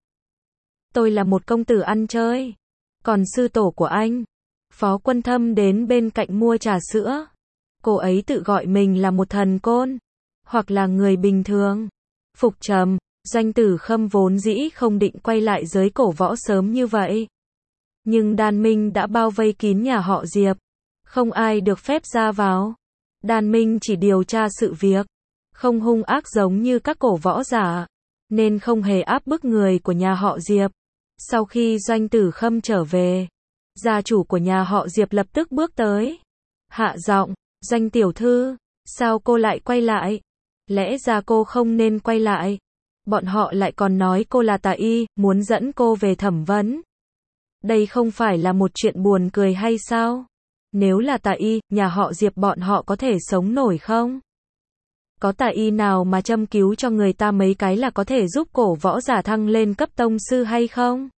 Tôi là một công tử ăn chơi. Còn sư tổ của anh? Phó Quân Thâm đến bên cạnh mua trà sữa. Cô ấy tự gọi mình là một thần côn, hoặc là người bình thường. Phục Trầm, Doanh Tử Khâm vốn dĩ không định quay lại giới cổ võ sớm như vậy. Nhưng Đan Minh đã bao vây kín nhà họ Diệp. Không ai được phép ra vào. Đan Minh chỉ điều tra sự việc. Không hung ác giống như các cổ võ giả. Nên không hề áp bức người của nhà họ Diệp. Sau khi Doanh Tử Khâm trở về, gia chủ của nhà họ Diệp lập tức bước tới. Hạ giọng, Doanh tiểu thư, sao cô lại quay lại? Lẽ ra cô không nên quay lại. Bọn họ lại còn nói cô là tà y, muốn dẫn cô về thẩm vấn. Đây không phải là một chuyện buồn cười hay sao? Nếu là tà y, nhà họ Diệp bọn họ có thể sống nổi không? Có tà y nào mà châm cứu cho người ta mấy cái là có thể giúp cổ võ giả thăng lên cấp tông sư hay không?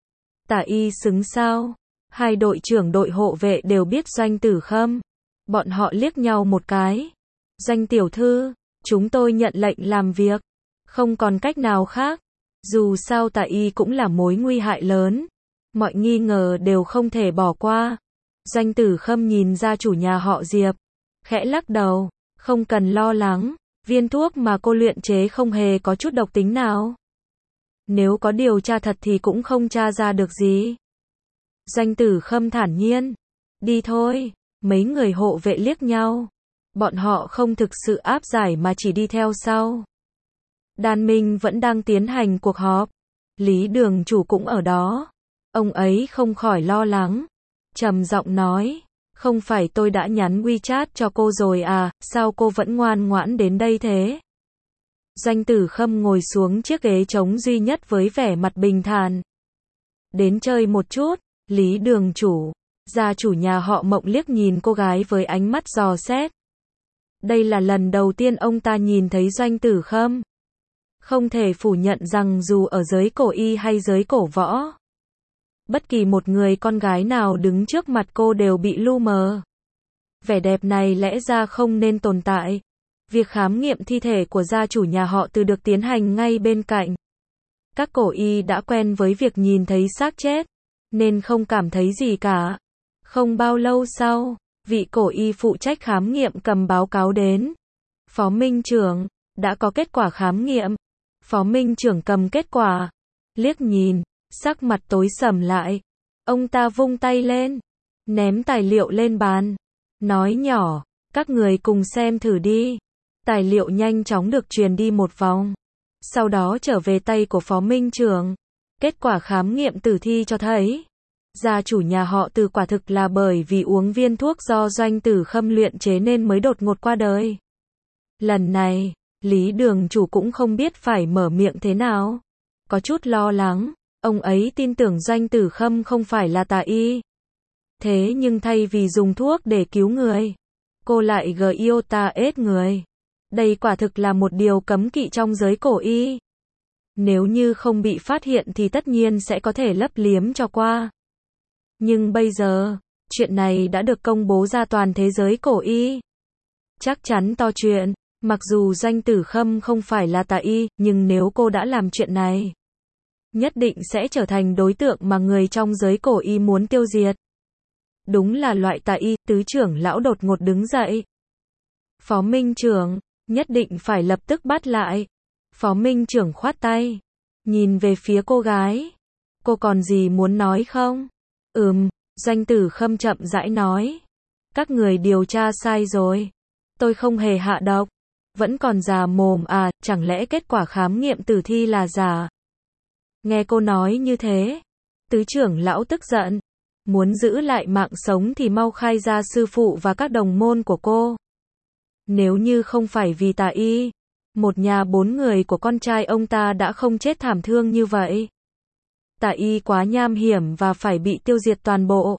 Tà y xứng sao? Hai đội trưởng đội hộ vệ đều biết Doanh Tử Khâm. Bọn họ liếc nhau một cái. Doanh tiểu thư, chúng tôi nhận lệnh làm việc. Không còn cách nào khác. Dù sao tà y cũng là mối nguy hại lớn. Mọi nghi ngờ đều không thể bỏ qua. Doanh Tử Khâm nhìn ra chủ nhà họ Diệp. Khẽ lắc đầu. Không cần lo lắng. Viên thuốc mà cô luyện chế không hề có chút độc tính nào. Nếu có điều tra thật thì cũng không tra ra được gì. Doanh Tử Khâm thản nhiên. Đi thôi. Mấy người hộ vệ liếc nhau. Bọn họ không thực sự áp giải mà chỉ đi theo sau. Đan Minh vẫn đang tiến hành cuộc họp. Lý đường chủ cũng ở đó. Ông ấy không khỏi lo lắng. Trầm giọng nói. Không phải tôi đã nhắn WeChat cho cô rồi à, sao cô vẫn ngoan ngoãn đến đây thế? Doanh Tử Khâm ngồi xuống chiếc ghế trống duy nhất với vẻ mặt bình thản. Đến chơi một chút, Lý đường chủ. Gia chủ nhà họ Mộng liếc nhìn cô gái với ánh mắt dò xét. Đây là lần đầu tiên ông ta nhìn thấy Doanh Tử Khâm. Không thể phủ nhận rằng dù ở giới cổ y hay giới cổ võ, bất kỳ một người con gái nào đứng trước mặt cô đều bị lu mờ. Vẻ đẹp này lẽ ra không nên tồn tại. Việc khám nghiệm thi thể của gia chủ nhà họ Từ được tiến hành ngay bên cạnh. Các cổ y đã quen với việc nhìn thấy xác chết, nên không cảm thấy gì cả. Không bao lâu sau, Vị cổ y phụ trách khám nghiệm cầm báo cáo đến. Phó Minh trưởng, đã có kết quả khám nghiệm. Phó Minh trưởng cầm kết quả, liếc nhìn, sắc mặt tối sầm lại. Ông ta vung tay lên, ném tài liệu lên bàn, nói nhỏ, các người cùng xem thử đi. Tài liệu nhanh chóng được truyền đi một vòng, sau đó trở về tay của Phó Minh trưởng. Kết quả khám nghiệm tử thi cho thấy, gia chủ nhà họ Từ quả thực là bởi vì uống viên thuốc do Doanh Tử Khâm luyện chế nên mới đột ngột qua đời. Lần này, Lý đường chủ cũng không biết phải mở miệng thế nào. Có chút lo lắng, ông ấy tin tưởng Doanh Tử Khâm không phải là tà y. Thế nhưng thay vì dùng thuốc để cứu người, cô lại gờ iota ết người. Đây quả thực là một điều cấm kỵ trong giới cổ y. Nếu như không bị phát hiện thì tất nhiên sẽ có thể lấp liếm cho qua. Nhưng bây giờ, chuyện này đã được công bố ra toàn thế giới cổ y. Chắc chắn to chuyện, mặc dù Doanh Tử Khâm không phải là tà y, nhưng nếu cô đã làm chuyện này, nhất định sẽ trở thành đối tượng mà người trong giới cổ y muốn tiêu diệt. Đúng là loại tà y, tứ trưởng lão đột ngột đứng dậy. Phó Minh trưởng, nhất định phải lập tức bắt lại. Phó Minh trưởng khoát tay, nhìn về phía cô gái. Cô còn gì muốn nói không? Ừm, Doanh Tử Khâm chậm rãi nói. Các người điều tra sai rồi. Tôi không hề hạ độc. Vẫn còn già mồm à, chẳng lẽ kết quả khám nghiệm tử thi là giả? Nghe cô nói như thế, tứ trưởng lão tức giận. Muốn giữ lại mạng sống thì mau khai ra sư phụ và các đồng môn của cô. Nếu như không phải vì tà y, một nhà bốn người của con trai ông ta đã không chết thảm thương như vậy. Tà y quá nham hiểm và phải bị tiêu diệt toàn bộ.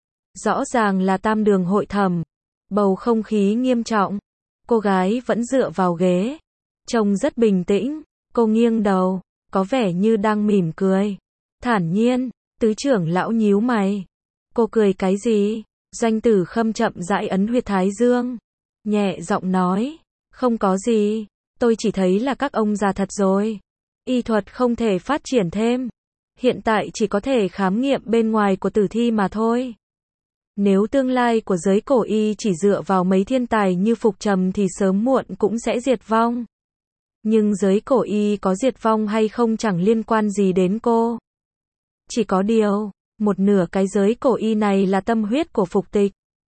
Rõ ràng là tam đường hội thẩm. Bầu không khí nghiêm trọng. Cô gái vẫn dựa vào ghế, trông rất bình tĩnh. Cô nghiêng đầu, có vẻ như đang mỉm cười. Thản nhiên, tứ trưởng lão nhíu mày. Cô cười cái gì? Doanh Tử Khâm chậm rãi ấn huyệt thái dương, nhẹ giọng nói, không có gì, tôi chỉ thấy là các ông già thật rồi. Y thuật không thể phát triển thêm. Hiện tại chỉ có thể khám nghiệm bên ngoài của tử thi mà thôi. Nếu tương lai của giới cổ y chỉ dựa vào mấy thiên tài như Phục Trầm thì sớm muộn cũng sẽ diệt vong. Nhưng giới cổ y có diệt vong hay không chẳng liên quan gì đến cô. Chỉ có điều, một nửa cái giới cổ y này là tâm huyết của Phục Tịch.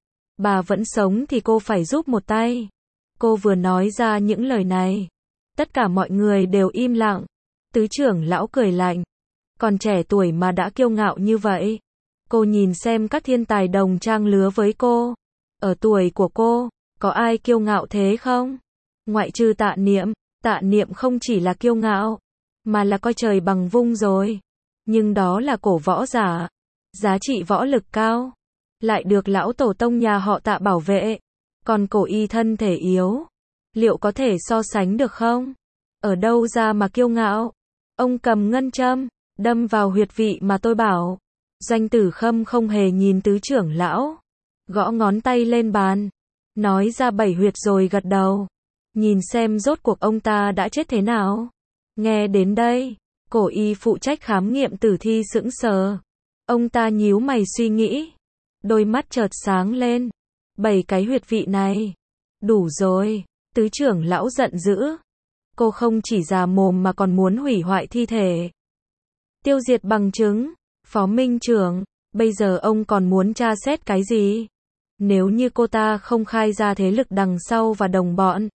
Bà vẫn sống thì cô phải giúp một tay. Cô vừa nói ra những lời này, tất cả mọi người đều im lặng. Tứ trưởng lão cười lạnh. Còn trẻ tuổi mà đã kiêu ngạo như vậy. Cô nhìn xem các thiên tài đồng trang lứa với cô. Ở tuổi của cô, có ai kiêu ngạo thế không? Ngoại trừ Tạ Niệm, Tạ Niệm không chỉ là kiêu ngạo, mà là coi trời bằng vung rồi. Nhưng đó là cổ võ giả, giá trị võ lực cao, lại được lão tổ tông nhà họ Tạ bảo vệ. Còn cổ y thân thể yếu, liệu có thể so sánh được không? Ở đâu ra mà kiêu ngạo? Ông cầm ngân châm, đâm vào huyệt vị mà tôi bảo. Doanh Tử Khâm không hề nhìn tứ trưởng lão, gõ ngón tay lên bàn, nói ra bảy huyệt rồi gật đầu. Nhìn xem rốt cuộc ông ta đã chết thế nào. Nghe đến đây, cổ y phụ trách khám nghiệm tử thi sững sờ. Ông ta nhíu mày suy nghĩ, đôi mắt chợt sáng lên. Bảy cái huyệt vị này, đủ rồi. Tứ trưởng lão giận dữ. Cô không chỉ già mồm mà còn muốn hủy hoại thi thể, tiêu diệt bằng chứng. Phó Minh trưởng, bây giờ ông còn muốn tra xét cái gì? Nếu như cô ta không khai ra thế lực đằng sau và đồng bọn,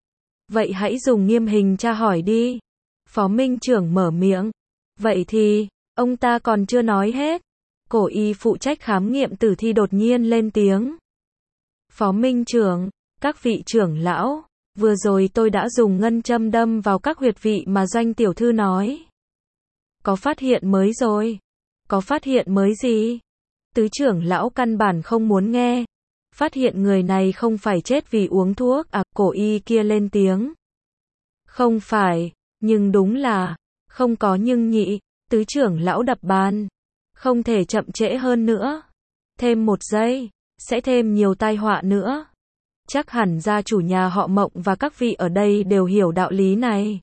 vậy hãy dùng nghiêm hình tra hỏi đi. Phó Minh trưởng mở miệng. Vậy thì, ông ta còn chưa nói hết. Cổ y phụ trách khám nghiệm tử thi đột nhiên lên tiếng. Phó Minh trưởng, các vị trưởng lão, vừa rồi tôi đã dùng ngân châm đâm vào các huyệt vị mà Doanh tiểu thư nói. Có phát hiện mới rồi. Có phát hiện mới gì? Tứ trưởng lão căn bản không muốn nghe. Phát hiện người này không phải chết vì uống thuốc à? Cổ y kia lên tiếng. Không phải, nhưng đúng là, không có nhưng nhị. Tứ trưởng lão đập bàn. Không thể chậm trễ hơn nữa. Thêm một giây, sẽ thêm nhiều tai họa nữa. Chắc hẳn gia chủ nhà họ Mộng và các vị ở đây đều hiểu đạo lý này.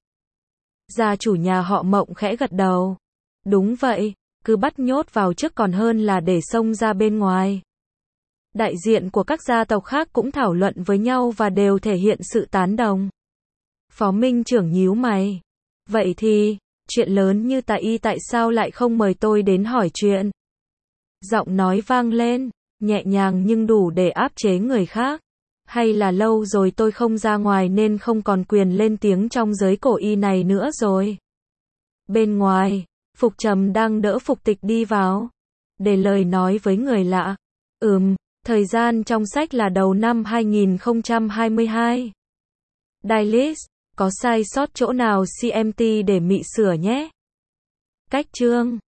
Gia chủ nhà họ Mộng khẽ gật đầu. Đúng vậy. Cứ bắt nhốt vào trước còn hơn là để xông ra bên ngoài. Đại diện của các gia tộc khác cũng thảo luận với nhau và đều thể hiện sự tán đồng. Phó Minh trưởng nhíu mày. Vậy thì, chuyện lớn như tại y tại sao lại không mời tôi đến hỏi chuyện? Giọng nói vang lên, nhẹ nhàng nhưng đủ để áp chế người khác. Hay là lâu rồi tôi không ra ngoài nên không còn quyền lên tiếng trong giới cổ y này nữa rồi? Bên ngoài, Phục Trầm đang đỡ Phục Tịch đi vào. Để lời nói với người lạ. Ừm, thời gian trong sách là đầu năm hai nghìn không trăm hai mươi hai. Dailys, có sai sót chỗ nào xê em tê để mị sửa nhé. Cách chương